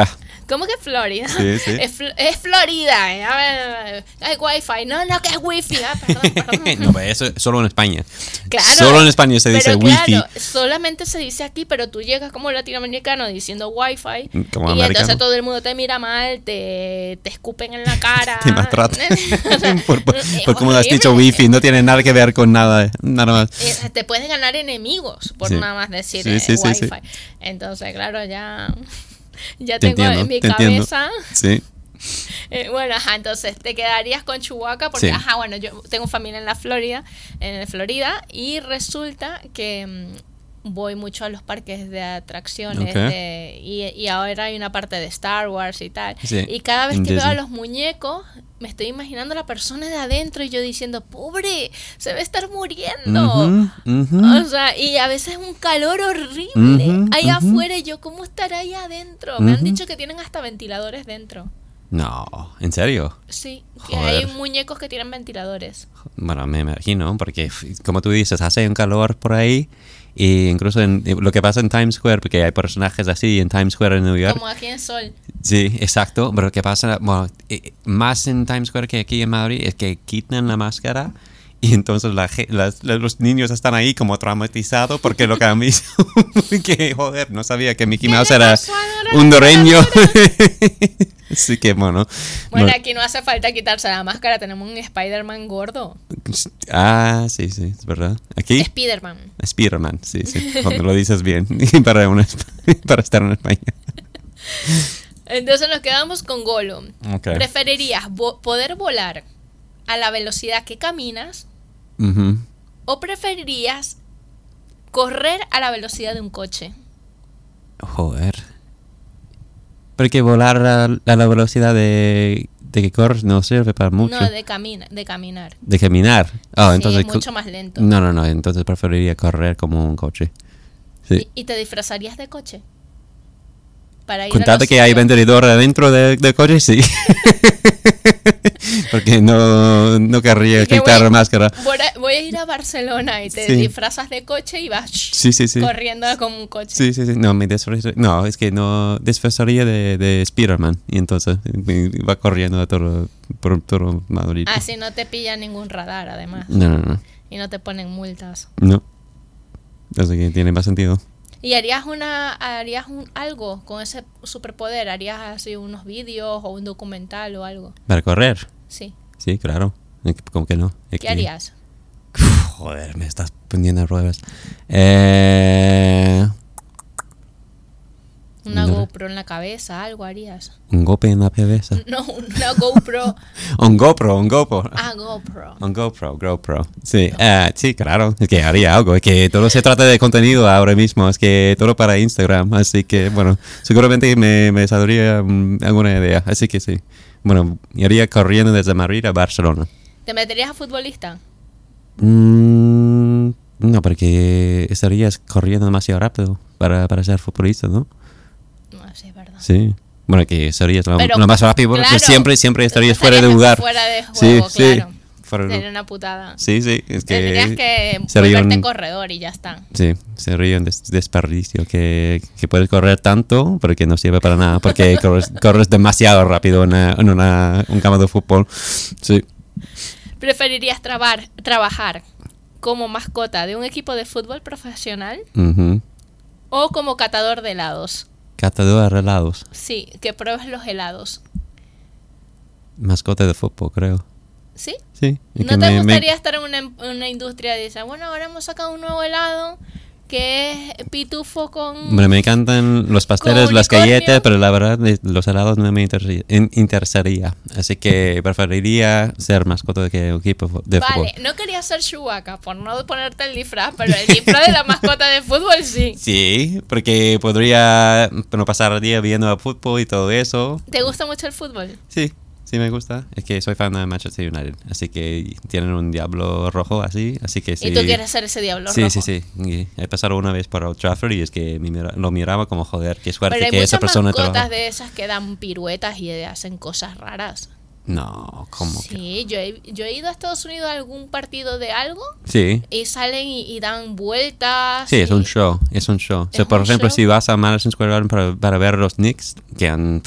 ¿Cómo que Florida? Sí, sí. Es Florida. A ver, hay wifi. No, que es wifi. Perdón. No, pero eso es solo en España. Claro. Solo en España se dice pero wifi. Claro, solamente se dice aquí, pero tú llegas como latinoamericano diciendo wifi. Como y americano. entonces todo el mundo te mira mal, te escupen en la cara. Te maltratan. O sea, por cómo has dicho horrible. wifi, no tiene nada que ver con nada más. Te puedes ganar enemigos por Sí. nada más decir Sí, wifi. sí. Entonces, claro, ya Te tengo entiendo, en mi te entiendo. cabeza. Sí. Bueno, entonces te quedarías con Chihuahua porque, Sí. bueno, yo tengo familia en Florida, y resulta que voy mucho a los parques de atracciones Ok. y ahora hay una parte de Star Wars y tal. Sí, Y cada vez en que veo a Disney. los muñecos, me estoy imaginando a la persona de adentro y yo diciendo, pobre, se va a estar muriendo. Ujú, ujú. O sea, y a veces un calor horrible Ujú, ahí ujú. afuera y yo, ¿cómo estará ahí adentro? Me han Ujú. dicho que tienen hasta ventiladores dentro. No, ¿en serio? Sí, que Joder. hay muñecos que tienen ventiladores. Bueno, me imagino, porque como tú dices, hace un calor por ahí. Y incluso lo que pasa en Times Square, porque hay personajes así en Times Square en New York. Como aquí en Sol. Sí, exacto. Pero lo que pasa, bueno, más en Times Square que aquí en Madrid, es que quitan la máscara y entonces los niños están ahí como traumatizados porque lo que han visto. Que joder, no sabía que Mickey ¿Qué Mouse le era pasó a un Dora doreño. Así que bueno. Bueno, no- aquí no hace falta quitarse la máscara, tenemos un Spider-Man gordo. Ah, sí, es verdad. Aquí. Spider-Man. Spider-Man, sí. Cuando lo dices bien. Para estar en España. Entonces nos quedamos con Gollum. Ok. ¿Preferirías poder volar a la velocidad que caminas Ujú. o preferirías correr a la velocidad de un coche? Joder. Porque volar a la velocidad de que corres no sirve para mucho. No, de caminar. De caminar. Oh, Sí, entonces. es mucho más lento. No. Entonces preferiría correr como un coche. Sí. ¿Y te disfrazarías de coche? Para ir a Contate los que hay sitios. vendedor adentro del coche, sí. Porque no querría Y que quitar la máscara. Voy a ir a Barcelona y te Sí. disfrazas de coche y vas Sí. corriendo como un coche. Sí. No, me disfrazaría. No, es que no. Disfrazaría de Spider-Man. Y entonces me va corriendo a por todo Madrid. Así no te pilla ningún radar, además. No. Y no te ponen multas. No. Así que tiene más sentido. ¿Y harías algo con ese superpoder? ¿Harías así unos vídeos o un documental o algo? Para correr. Sí. Sí, claro. ¿Cómo que no? Es ¿Qué que- harías? Joder, me estás poniendo a pruebas. ¿Una No. GoPro en la cabeza? ¿Algo harías? Un golpe en la cabeza. No, una GoPro. Un GoPro. GoPro. Un GoPro. Sí, sí, claro. Es que haría algo. Es que todo se trata de contenido ahora mismo. Es que todo para Instagram. Así que, bueno, seguramente me saldría alguna idea. Así que sí. Bueno, iría corriendo desde Madrid a Barcelona. ¿Te meterías a futbolista? No, porque estarías corriendo demasiado rápido para ser futbolista, ¿no? No, sí, es verdad. Sí. Bueno, que serías Pero, lo más rápido, porque claro, siempre estarías fuera de lugar. Fuera de juego, Sí, claro. fuera de Sería una putada. Sí, es que Tendrías que sería volverte un- corredor y ya está. Sí, sería un desperdicio que puedes correr tanto, pero que no sirve para nada, porque corres demasiado rápido en un campo de fútbol. Sí. ¿Preferirías trabajar como mascota de un equipo de fútbol profesional Ujú. o como catador de helados? Catador de helados. Sí, que pruebes los helados. Mascota de fútbol, creo. ¿Sí? Sí. es ¿No que te me- gustaría estar en una industria de esa? Bueno, ahora hemos sacado un nuevo helado que es pitufo con... Bueno, me encantan los pasteles, Con las unicornio. galletas, pero la verdad los helados no me interesaría. Así que preferiría ser mascota que un equipo de fútbol. Vale, no quería ser Chewbacca por no ponerte el disfraz, pero el disfraz de la mascota de fútbol sí. Sí, porque podría pasar el día viendo a fútbol y todo eso. ¿Te gusta mucho el fútbol? Sí me gusta. Es que soy fan de Manchester United, así que tienen un diablo rojo así que sí. ¿Y tú quieres ser ese diablo Sí, rojo? sí. Y he pasado una vez por Old Trafford y es que lo miraba como joder, qué suerte Pero hay que esa muchas persona mascotas trabaja. de esas que dan piruetas y hacen cosas raras. No, ¿cómo que? Sí, yo he ido a Estados Unidos a algún partido de algo Sí. y salen y dan vueltas. Sí, es y- un show, es un show. O sea, ¿Es por un ejemplo, show? si vas a Madison Square Garden para ver a los Knicks, que han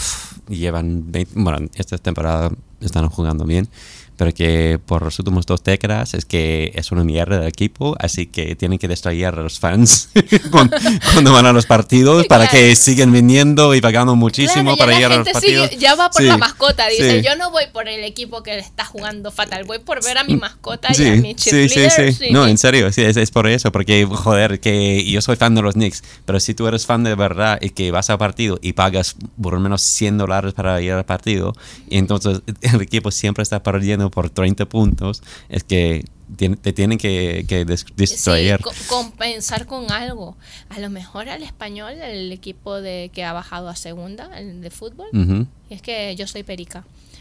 llevan 20, bueno, esta temporada están jugando bien, pero que por los últimos 2 décadas es que es una mierda de equipo, así que tienen que distraer a los fans cuando van a los partidos para que sigan viniendo y pagando muchísimo para ir a los partidos. Ya va por la mascota, dice, yo no voy por el equipo que está jugando fatal, voy por ver a mi mascota y a mi cheerleader. Sí. No, en serio, sí, es por eso, porque, joder, que yo soy fan de los Knicks, pero si tú eres fan de verdad y que vas al partido y pagas por lo menos $100 para ir al partido, y entonces el equipo siempre está perdiendo por 30 puntos, es que te tienen que distraer. Sí, compensar con algo. A lo mejor al Español, el equipo que ha bajado a segunda, el de fútbol, y es que yo soy perica.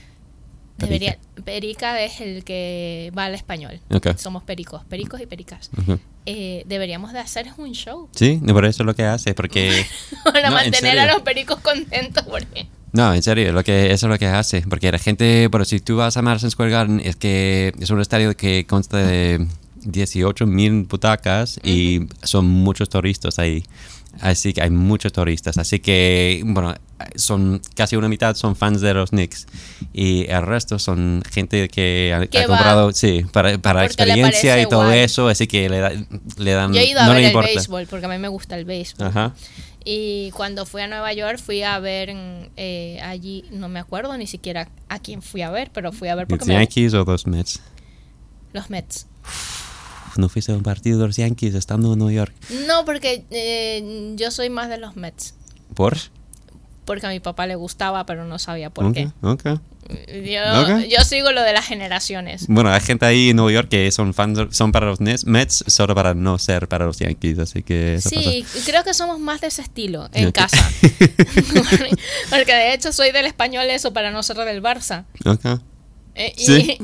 Perica es el que va al Español. Okay. Somos pericos y pericas. Deberíamos de hacer un show. Sí, por eso es lo que hace, porque... Para mantener a los pericos contentos, porque... No, en serio, eso es lo que hace. Porque la gente, pero si tú vas a Madison Square Garden, es que es un estadio que consta de 18,000 butacas y son muchos turistas ahí. Así que hay muchos turistas. Así que, bueno, son casi una mitad son fans de los Knicks. Y el resto son gente que ha comprado, para experiencia y todo guay. Eso. Así que le dan... Yo he ido a ver el béisbol, porque a mí me gusta el béisbol. Ajá. Y cuando fui a Nueva York fui a ver allí, no me acuerdo ni siquiera a quién fui a ver, pero fui a ver porque ¿Los Yankees o los Mets? Los Mets. ¿No fuiste a un partido de los Yankees estando en Nueva York? No, porque yo soy más de los Mets. ¿Por? Porque a mi papá le gustaba, pero no sabía por qué. Okay. Yo sigo lo de las generaciones. Bueno, hay gente ahí en Nueva York que son para los Mets, solo para no ser para los Yankees, así que eso sí, pasa. Creo que somos más de ese estilo en casa. Porque de hecho soy del Español eso para no ser del Barça. Okay. Sí.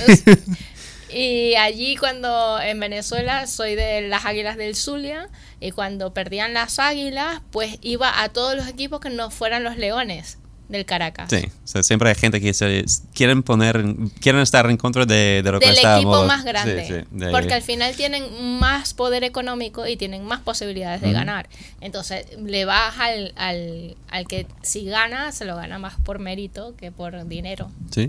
Y allí cuando en Venezuela soy de las Águilas del Zulia, y cuando perdían las Águilas, pues iba a todos los equipos que no fueran los Leones del Caracas. Sí, o sea, siempre hay gente que quieren estar en contra de lo que está del equipo más grande, sí, porque al final tienen más poder económico y tienen más posibilidades de ganar. Entonces le vas al que si gana, se lo gana más por mérito que por dinero. Sí.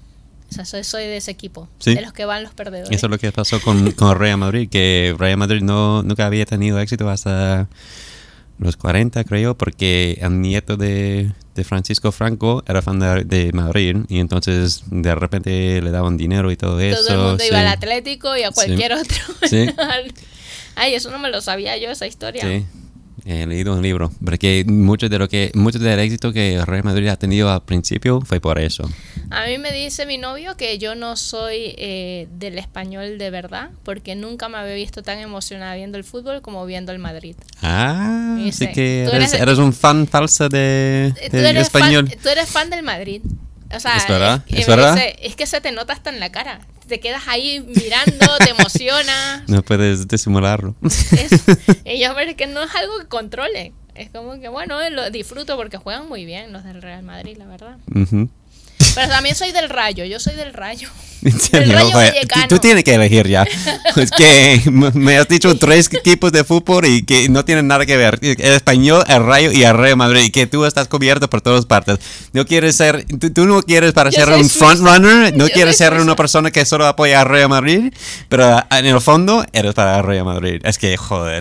O sea, soy de ese equipo, ¿Sí? De los que van los perdedores. Eso es lo que pasó con Real Madrid, que Real Madrid nunca había tenido éxito hasta los 40, creo, porque el nieto de Francisco Franco era fan de Madrid, y entonces de repente le daban dinero y todo eso. Todo el mundo iba al Atlético y a cualquier otro. Sí. Ay, eso no me lo sabía yo, esa historia. Sí. He leído un libro, porque mucho del éxito que Real Madrid ha tenido al principio fue por eso. A mí me dice mi novio que yo no soy del Español de verdad, porque nunca me había visto tan emocionada viendo el fútbol como viendo el Madrid. Así que eres un fan falso del Español. Tú eres fan del Madrid. O sea, ¿Es verdad? Es que se te nota hasta en la cara. Te quedas ahí mirando, te emocionas. No puedes disimularlo. Y yo, pero es que no es algo que controle. Es como que, bueno, lo disfruto porque juegan muy bien los del Real Madrid, la verdad. Pero también soy del Rayo, yo soy del Rayo. Del Rayo Vallecano. Tú tienes que elegir ya. Es que me has dicho 3 equipos de fútbol y que no tienen nada que ver. El Español, el Rayo y el Real Madrid. Y que tú estás cubierto por todas partes. No quieres ser, tú no quieres para ser un frontrunner, no quieres ser una persona que solo apoya al Real Madrid, pero en el fondo eres para el Real Madrid. Es que joder,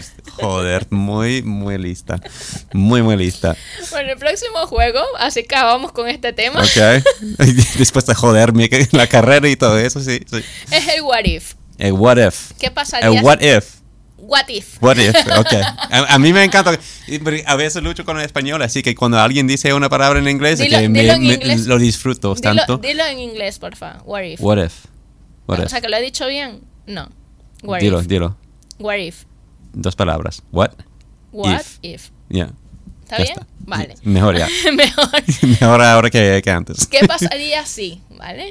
muy, muy lista. Muy lista. Bueno, el próximo juego, así que acabamos con este tema. Ok. Después de joderme la carrera y todo eso, sí. Es el what if. El what if. ¿Qué pasaría? El what if. What if. What if, ok. A mí me encanta. A veces lucho con el español, así que cuando alguien dice una palabra en inglés, dilo en inglés. Lo disfruto tanto. Dilo en inglés, por favor. What if. What if. O sea, que lo he dicho bien. No. What dilo. What if. 2 palabras. What if. Yeah. ¿Está bien? Vale. Mejor ya. Mejor ahora que antes. ¿Qué pasaría si? ¿Vale?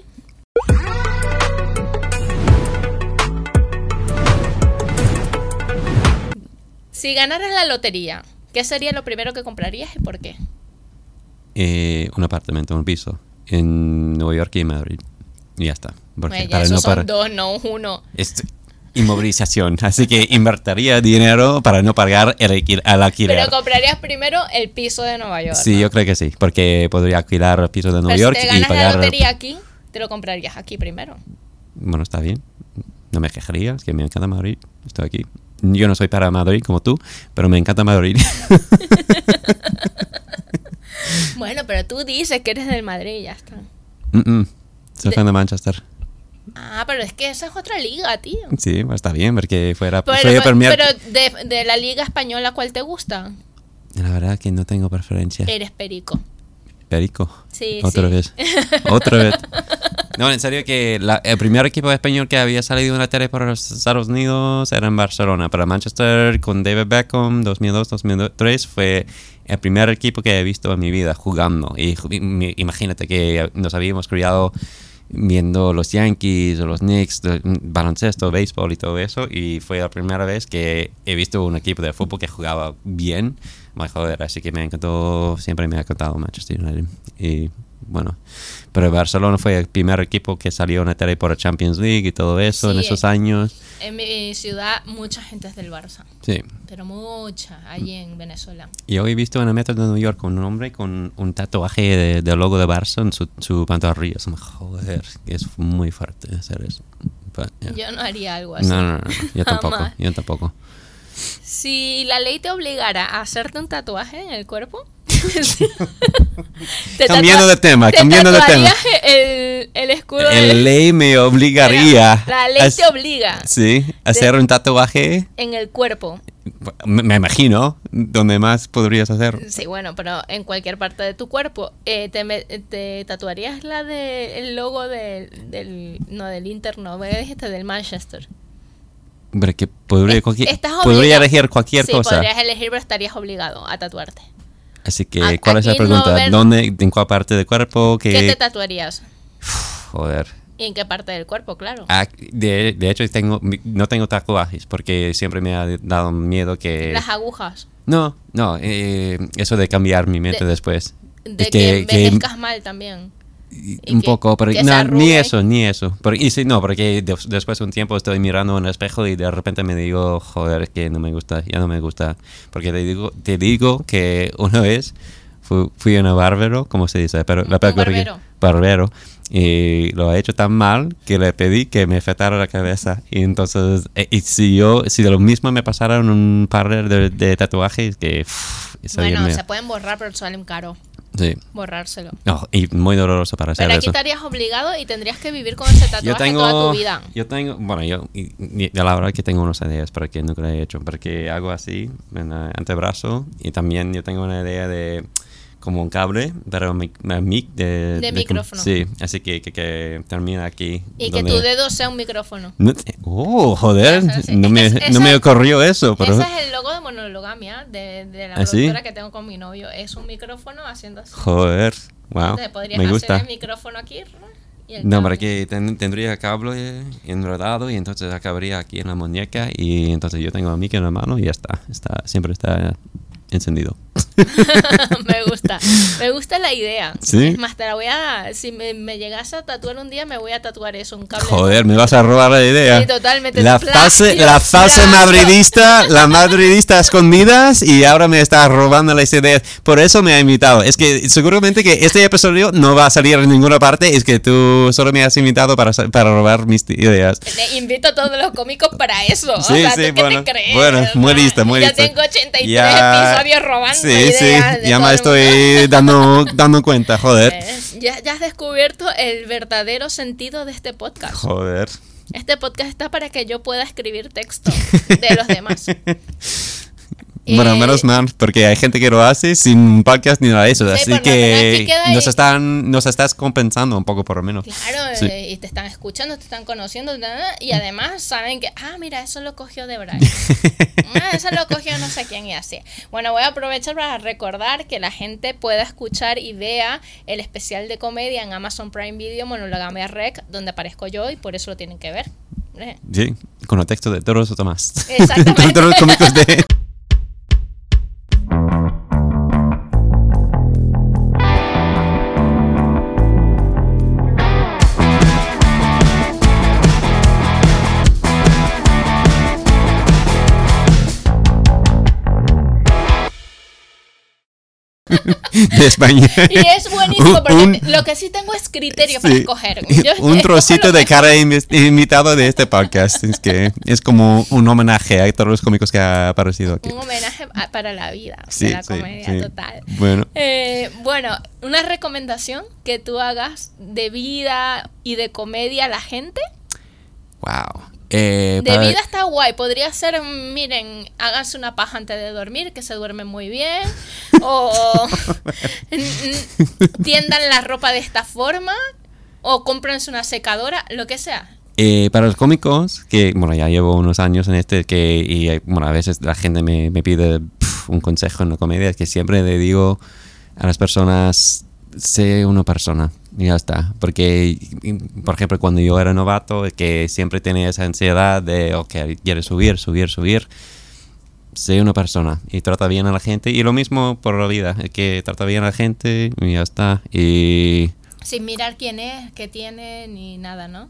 Si ganaras la lotería, ¿qué sería lo primero que comprarías y por qué? Un apartamento, un piso en Nueva York y Madrid. Y ya está. Porque esos son 2, no 1. inmovilización. Así que invertiría dinero para no pagar el alquiler. Pero comprarías primero el piso de Nueva York. Sí, ¿no? yo creo que sí, porque podría alquilar el piso de Nueva Pero York si te y ganas pagar... la lotería aquí, te lo comprarías aquí primero. Bueno, está bien. No me quejaría, es que me encanta Madrid. Estoy aquí. Yo no soy para Madrid como tú, pero me encanta Madrid. Bueno, pero tú dices que eres del Madrid y ya está. Soy fan de Manchester. Ah, pero es que esa es otra liga, tío. Sí, pues está bien, porque fuera... Pero de la liga española, ¿cuál te gusta? La verdad que no tengo preferencia. Eres perico. Perico. Sí, Otra sí. vez. Otra vez. No, en serio que el primer equipo español que había salido en la tele por los Estados Unidos era en Barcelona. Para Manchester con David Beckham 2002-2003 fue el primer equipo que he visto en mi vida jugando. Y imagínate que nos habíamos criado viendo los Yankees o los Knicks, baloncesto, béisbol y todo eso. Y fue la primera vez que he visto un equipo de fútbol que jugaba bien. Joder, así que me encantó, siempre me ha encantado Manchester United. Y bueno, pero Barcelona fue el primer equipo que salió en la tele por la Champions League y todo eso en esos años. En mi ciudad mucha gente es del Barça. Sí. Pero mucha, allí en Venezuela. Yo he visto en el metro de Nueva York un hombre con un tatuaje del logo de Barça en su pantorrilla. Joder, es muy fuerte hacer eso. But, yeah. Yo no haría algo así. No, yo tampoco. Si la ley te obligara a hacerte un tatuaje en el cuerpo, cambiando de tema. El escudo. La ley me obligaría. La ley te obliga. Sí, a hacer un tatuaje en el cuerpo. Me imagino, ¿dónde más podrías hacer? Sí, bueno, pero en cualquier parte de tu cuerpo. ¿Te tatuarías el logo del Inter, no, me dijiste del Manchester? Pero que podría elegir cualquier cosa. Sí, podrías elegir, pero estarías obligado a tatuarte. Así que, ¿cuál es la pregunta? ¿En cuál parte del cuerpo? ¿Qué te tatuarías? Joder. ¿Y en qué parte del cuerpo? Claro. De hecho, no tengo tatuajes porque siempre me ha dado miedo que... Las agujas. No, eso de cambiar mi mente después. De que envejezcas mal también. Un poco, pero ni eso. Porque después de un tiempo estoy mirando en el espejo y de repente me digo, joder, es que ya no me gusta. Porque te digo que una vez fui a un barbero, ¿cómo se dice? Pero barbero. Y lo ha hecho tan mal que le pedí que me afeitara la cabeza. Y entonces, si de lo mismo me pasaran un par de tatuajes, que... Bueno, se pueden borrar, pero salen caro. Sí. Borrárselo. No, y muy doloroso para hacer eso. Pero aquí estarías obligado y tendrías que vivir con ese tatuaje toda tu vida. La verdad que tengo unas ideas para que nunca lo he hecho. Porque hago así en el antebrazo y también yo tengo una idea de como un cable, pero de micrófono. Sí, así que termina aquí. Y que tu dedo sea un micrófono. Joder, no me ocurrió eso. Pero... Ese es el logo de Monologamia, de la productora que tengo con mi novio. Es un micrófono haciendo así. Joder, wow, entonces podrías me gusta. hacer el micrófono aquí. No, para que tendría el cable enredado y entonces acabaría aquí en la muñeca y entonces yo tengo el micro en la mano y ya está siempre está encendido. Me gusta la idea. ¿Sí? Es más, si me llegase a tatuar un día, me voy a tatuar eso, un cable. Joder, me vas a robar la idea. Sí, totalmente. La fase madridista, la madridista escondidas y ahora me está robando las ideas. Por eso me ha invitado. Es que seguramente que este episodio no va a salir en ninguna parte. Es que tú solo me has invitado para robar mis ideas. Te invito a todos los cómicos para eso. Sí, ¿Tú qué te crees? Bueno, muy lista. Ya tengo 83 episodios robando ideas. Sí, ya me estoy dando cuenta, joder. Ya has descubierto el verdadero sentido de este podcast. Joder. Este podcast está para que yo pueda escribir texto de los demás. Bueno, menos mal, porque hay gente que lo hace sin podcast ni nada de eso, así que nos estás compensando un poco por lo menos. Claro, sí. Y te están escuchando, te están conociendo, y además saben que, mira, eso lo cogió de Brian. Eso lo cogió no sé quién y así. Bueno, voy a aprovechar para recordar que la gente pueda escuchar y vea el especial de comedia en Amazon Prime Video, Monologamia Rec, donde aparezco yo y por eso lo tienen que ver. Sí, con el texto de Toros o Tomás. Exactamente. Todos los cómicos de... de España. Y es buenísimo porque lo que sí tengo es criterio para escoger. Un trocito de cada invitado de este podcast. Es que es como un homenaje a todos los cómicos que ha aparecido aquí. Un homenaje para la vida, sí, de la comedia total. Bueno. Bueno, una recomendación que tú hagas de vida y de comedia a la gente. Wow. De vida está guay. Podría ser, miren, háganse una paja antes de dormir, que se duerme muy bien. O tiendan la ropa de esta forma. O cómprense una secadora, lo que sea. Para los cómicos, que bueno, ya llevo unos años en y bueno, a veces la gente me pide un consejo en la comedia, que siempre le digo a las personas, sé una persona. Y ya está, porque por ejemplo cuando yo era novato, que siempre tenía esa ansiedad de quieres subir, sé una persona y trata bien a la gente, y lo mismo por la vida, que trata bien a la gente y ya está. Y sin mirar quién es, qué tiene, ni nada, ¿no?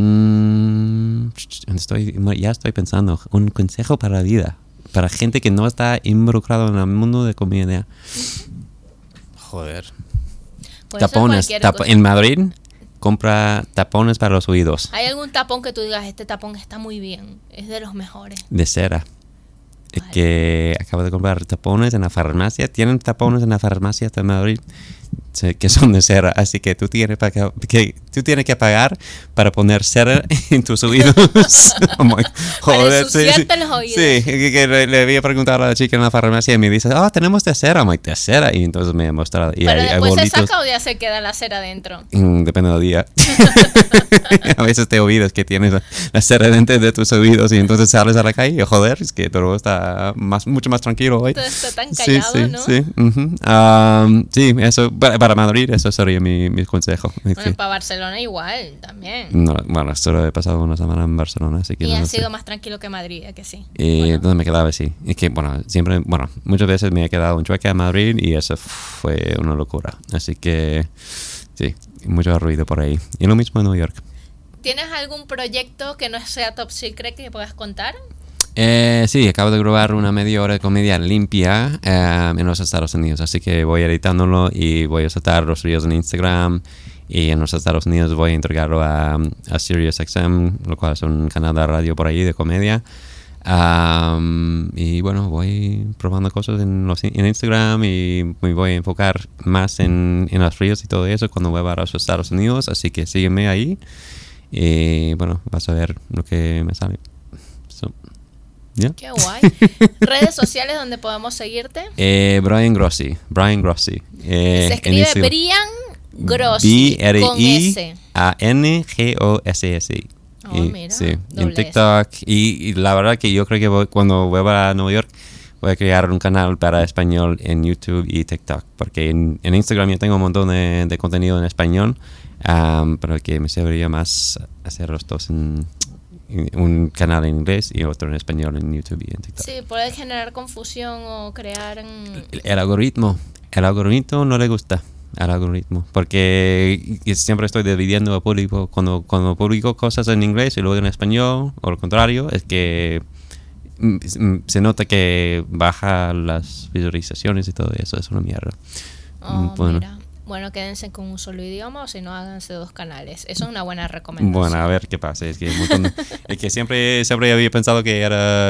Ya estoy pensando, un consejo para la vida, para gente que no está involucrado en el mundo de comedia. Joder. Tapones. En Madrid, compra tapones para los oídos. ¿Hay algún tapón que tú digas, este tapón está muy bien, es de los mejores? De cera. Vale. Que acabo de comprar tapones en la farmacia. Tienen tapones en la farmacia de Madrid que son de cera, así que tú tienes que pagar para poner cera en tus oídos. Joder, para ensuciarte los oídos. Sí, que le había preguntado a la chica en la farmacia y me dice, tenemos de cera, de cera, y entonces me ha mostrado. Y pero hay después bolitos. se saca o ya se queda la cera dentro. Depende del día. A veces te olvidas que tienes la cera dentro de tus oídos y entonces sales a la calle y joder, es que todo está mucho más tranquilo hoy. Todo está tan callado, sí, ¿no? Sí, sí, eso para Madrid, eso sería mi consejo. Bueno, para Barcelona igual, también. No, bueno, solo he pasado una semana en Barcelona, así que y no ha sé. sido más tranquilo que Madrid, ¿eh? Que sí. Entonces me quedaba así. Es que, muchas veces me he quedado en Chueca a Madrid y eso fue una locura. Así que, sí, mucho ruido por ahí. Y lo mismo en Nueva York. ¿Tienes algún proyecto que no sea top secret que puedas contar? Sí, acabo de grabar una media hora de comedia limpia en los Estados Unidos, así que voy editándolo y voy a soltar los reels en Instagram, y en los Estados Unidos voy a entregarlo a SiriusXM, lo cual es un canal de radio por ahí de comedia. Y bueno, voy probando cosas en Instagram y me voy a enfocar más en los reels y todo eso cuando vuelva a los Estados Unidos, así que sígueme ahí y bueno, vas a ver lo que me sale. Yeah. Qué guay. ¿Redes sociales donde podemos seguirte? Brian Grossi. Se escribe Brian Grossi con S. Briangossi. Oh, mira, sí, en TikTok. Y la verdad que yo creo que cuando vuelva a Nueva York voy a crear un canal para español en YouTube y TikTok. Porque en Instagram yo tengo un montón de contenido en español, pero que me serviría más hacer los dos en un canal en inglés y otro en español en YouTube y en TikTok. Sí, puede generar confusión o crear... El algoritmo no le gusta al algoritmo, porque siempre estoy dividiendo al público. Cuando publico cosas en inglés y luego en español, o lo contrario, es que se nota que baja las visualizaciones y todo eso. Es una mierda. Mira. Bueno, quédense con un solo idioma, o si no, háganse 2 canales. Eso es una buena recomendación. Bueno, a ver qué pasa. Es que, es que siempre había pensado que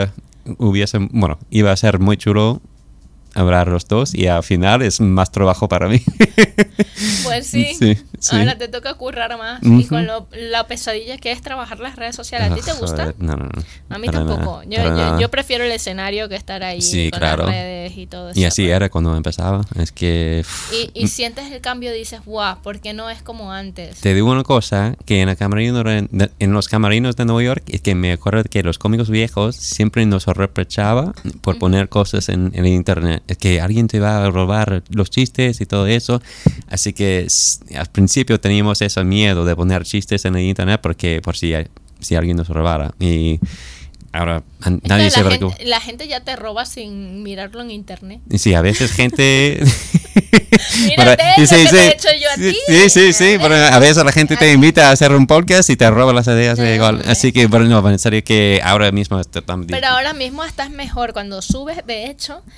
iba a ser muy chulo hablar los dos, y al final es más trabajo para mí. Pues sí. Ahora te toca currar más. Y con la pesadilla que es trabajar las redes sociales. ¿A ti te gusta? No. A mí tampoco. Yo prefiero el escenario que estar ahí con las redes y todo eso. Y así era cuando empezaba. Es que... Y sientes el cambio y dices, guau, ¿por qué no es como antes? Te digo una cosa, que en los camarinos de Nueva York, es que me acuerdo que los cómicos viejos siempre nos reprochaban por poner cosas en el internet. Es que alguien te va a robar los chistes y todo eso. Así que al principio teníamos ese miedo de poner chistes en el internet porque por si alguien nos robara. Y ahora nadie se preocupa. La gente ya te roba sin mirarlo en internet. Sí, a veces gente... Mírate lo que te he hecho yo a ti. Sí. Pero a veces la gente te invita a hacer un podcast y te roba las ideas de igual. Así que, en serio que ahora mismo está tan... Pero ahora mismo estás mejor cuando subes, de hecho...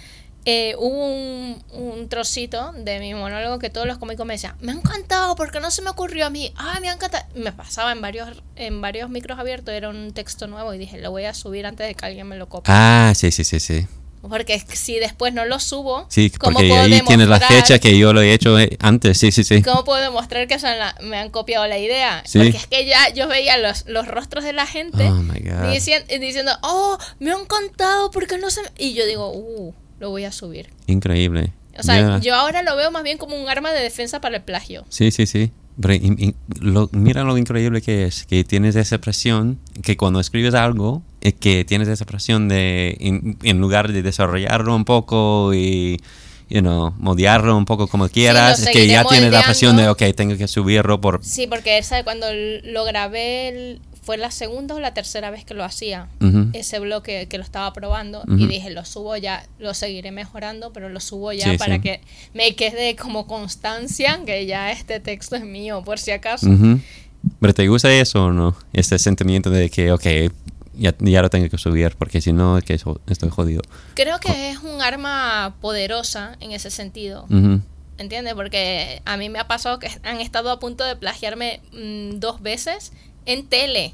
hubo un trocito de mi monólogo que todos los cómicos me decían, me ha encantado, porque no se me ocurrió a mí, me ha encantado. Me pasaba en varios micros abiertos, era un texto nuevo y dije, lo voy a subir antes de que alguien me lo copie. Sí. Porque si después no lo subo, sí, ¿cómo porque puedo ahí tienes la fecha que yo lo he hecho antes, sí. ¿Cómo puedo demostrar que me han copiado la idea? Sí. Porque es que ya yo veía los rostros de la gente oh my God, diciendo, me han encantado, porque no se me... Y yo digo, lo voy a subir. increíble. O sea, yo ahora lo veo más bien como un arma de defensa para el plagio. Sí. Pero mira lo increíble que es, que tienes esa presión, que cuando escribes algo, que tienes esa presión de, en lugar de desarrollarlo un poco y, moldearlo un poco como quieras, es que ya tienes la presión de, tengo que subirlo por... Sí, porque cuando lo grabé, fue la segunda o la tercera vez que lo hacía, ese bloque que lo estaba probando, y dije, lo subo ya, lo seguiré mejorando, pero lo subo ya para que me quede como constancia que ya este texto es mío, por si acaso. ¿Pero te gusta eso o no? Este sentimiento de que, ya lo tengo que subir, porque si no, es que estoy jodido. Creo que es un arma poderosa en ese sentido. ¿Entiendes? Porque a mí me ha pasado que han estado a punto de plagiarme 2 veces en tele.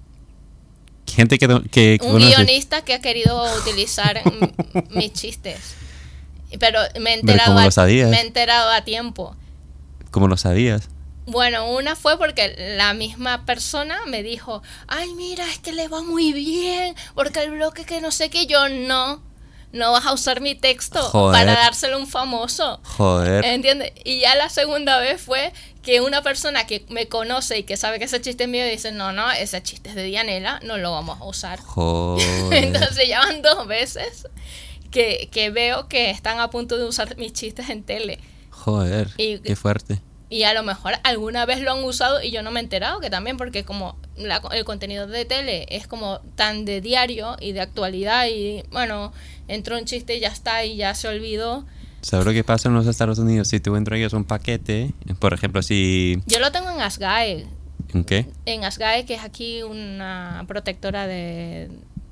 Gente que un guionista que ha querido utilizar mis chistes. Pero me he enterado a tiempo. ¿Cómo lo sabías? Bueno, una fue porque la misma persona me dijo, ay, mira, es que le va muy bien, porque el bloque que no sé qué, yo no vas a usar mi texto para dárselo a un famoso. Joder. ¿Entiendes? Y ya la segunda vez fue que una persona que me conoce y que sabe que ese chiste es mío dice, no, ese chiste es de Dianela, no lo vamos a usar. Joder. Entonces ya van 2 veces que veo que están a punto de usar mis chistes en tele. Joder, qué fuerte. Y a lo mejor alguna vez lo han usado y yo no me he enterado, que también porque como el contenido de tele es como tan de diario y de actualidad y bueno, entró un chiste y ya está y ya se olvidó. ¿Sabes lo que pasa en los Estados Unidos? Si tú entregas un paquete, por ejemplo, si... Yo lo tengo en ASGAE. ¿En qué? En ASGAE, que es aquí una protectora de...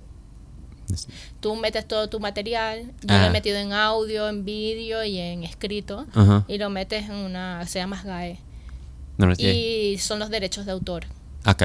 Tú metes todo tu material. Yo lo he metido en audio, en vídeo y en escrito. Y lo metes en una... Se llama SGAE. Y son los derechos de autor. Ok.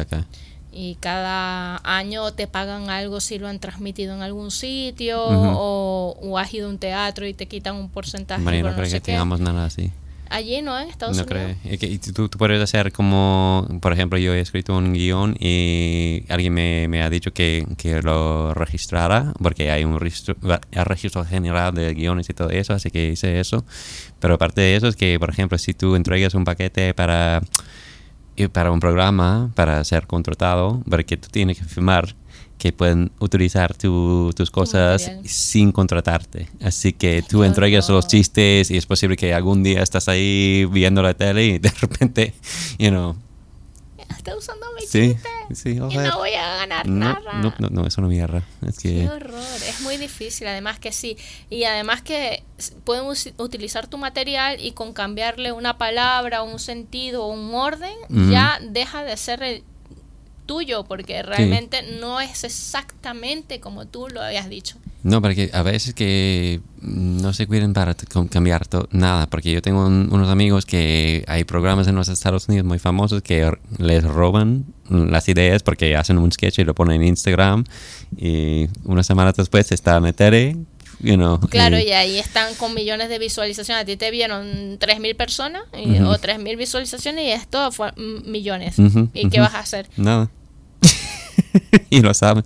Y cada año te pagan algo si lo han transmitido en algún sitio o has ido a un teatro y te quitan un porcentaje. María, no creo que tengamos nada así. Allí no, en Estados Unidos. No creo. Y tú puedes hacer como, por ejemplo, yo he escrito un guión y alguien me ha dicho que lo registrara, porque hay un registro general de guiones y todo eso, así que hice eso. Pero aparte de eso es que, por ejemplo, si tú entregas un paquete para un programa, para ser contratado, porque tú tienes que firmar que pueden utilizar tus cosas sin contratarte. Así que tú entregas los chistes y es posible que algún día estás ahí viendo la tele y de repente, Está usando mi chiste sí, y no voy a ganar nada. No, eso no me agarra. Qué horror, es muy difícil, además que sí. Y además que pueden utilizar tu material y con cambiarle una palabra, un sentido o un orden, ya deja de ser el tuyo, porque realmente no es exactamente como tú lo habías dicho. No, porque a veces que no se cuiden para cambiar nada, porque yo tengo unos amigos que hay programas en los Estados Unidos muy famosos que les roban las ideas porque hacen un sketch y lo ponen en Instagram y unas semanas después está en la tele. Claro, y ahí están con millones de visualizaciones. A ti te vieron 3.000 personas o 3.000 visualizaciones y esto fue millones. ¿Y qué vas a hacer? Nada. Y lo saben.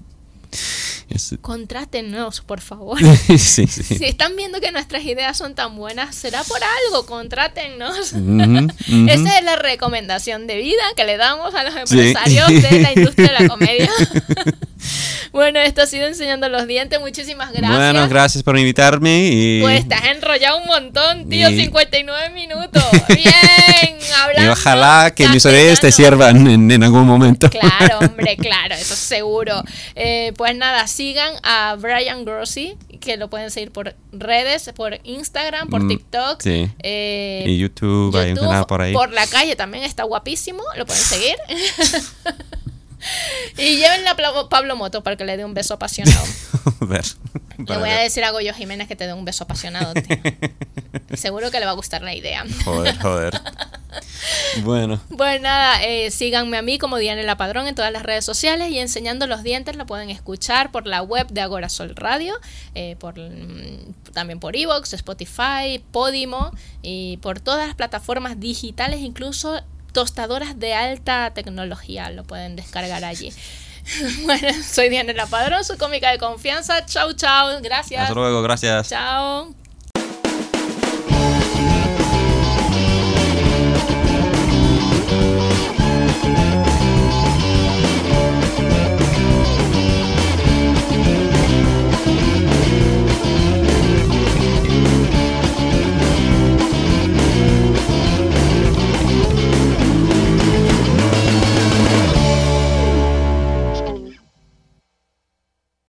Contrátenos, por favor. Sí. Si están viendo que nuestras ideas son tan buenas, será por algo, contrátennos. Esa es la recomendación de vida que le damos a los empresarios de la industria de la comedia. Bueno, esto ha sido Enseñando los Dientes. Muchísimas gracias. Bueno, gracias por invitarme. Pues estás enrollado un montón, tío. 59 minutos. Bien, hablando. Y ojalá que mis ideas te sirvan en algún momento. Claro, hombre, claro, eso seguro. Pues nada, sigan a Brian Grossi, que lo pueden seguir por redes, por Instagram, por TikTok. Sí. Y YouTube, hay un canal por ahí. Por la calle también está guapísimo, lo pueden seguir. Y llévenle a Pablo Moto para que le dé un beso apasionado. Le voy a decir a Goyo Jiménez que te dé un beso apasionado, tío. Seguro que le va a gustar la idea. Joder. Bueno. Pues nada, síganme a mí como Dianela Padrón en todas las redes sociales, y Enseñando los Dientes la pueden escuchar por la web de Agora Sol Radio, también por iVoox, Spotify, Podimo y por todas las plataformas digitales, incluso tostadoras de alta tecnología lo pueden descargar allí. Bueno, soy Dianela Padrón, su cómica de confianza. Chau, gracias. Hasta luego, gracias. Chao.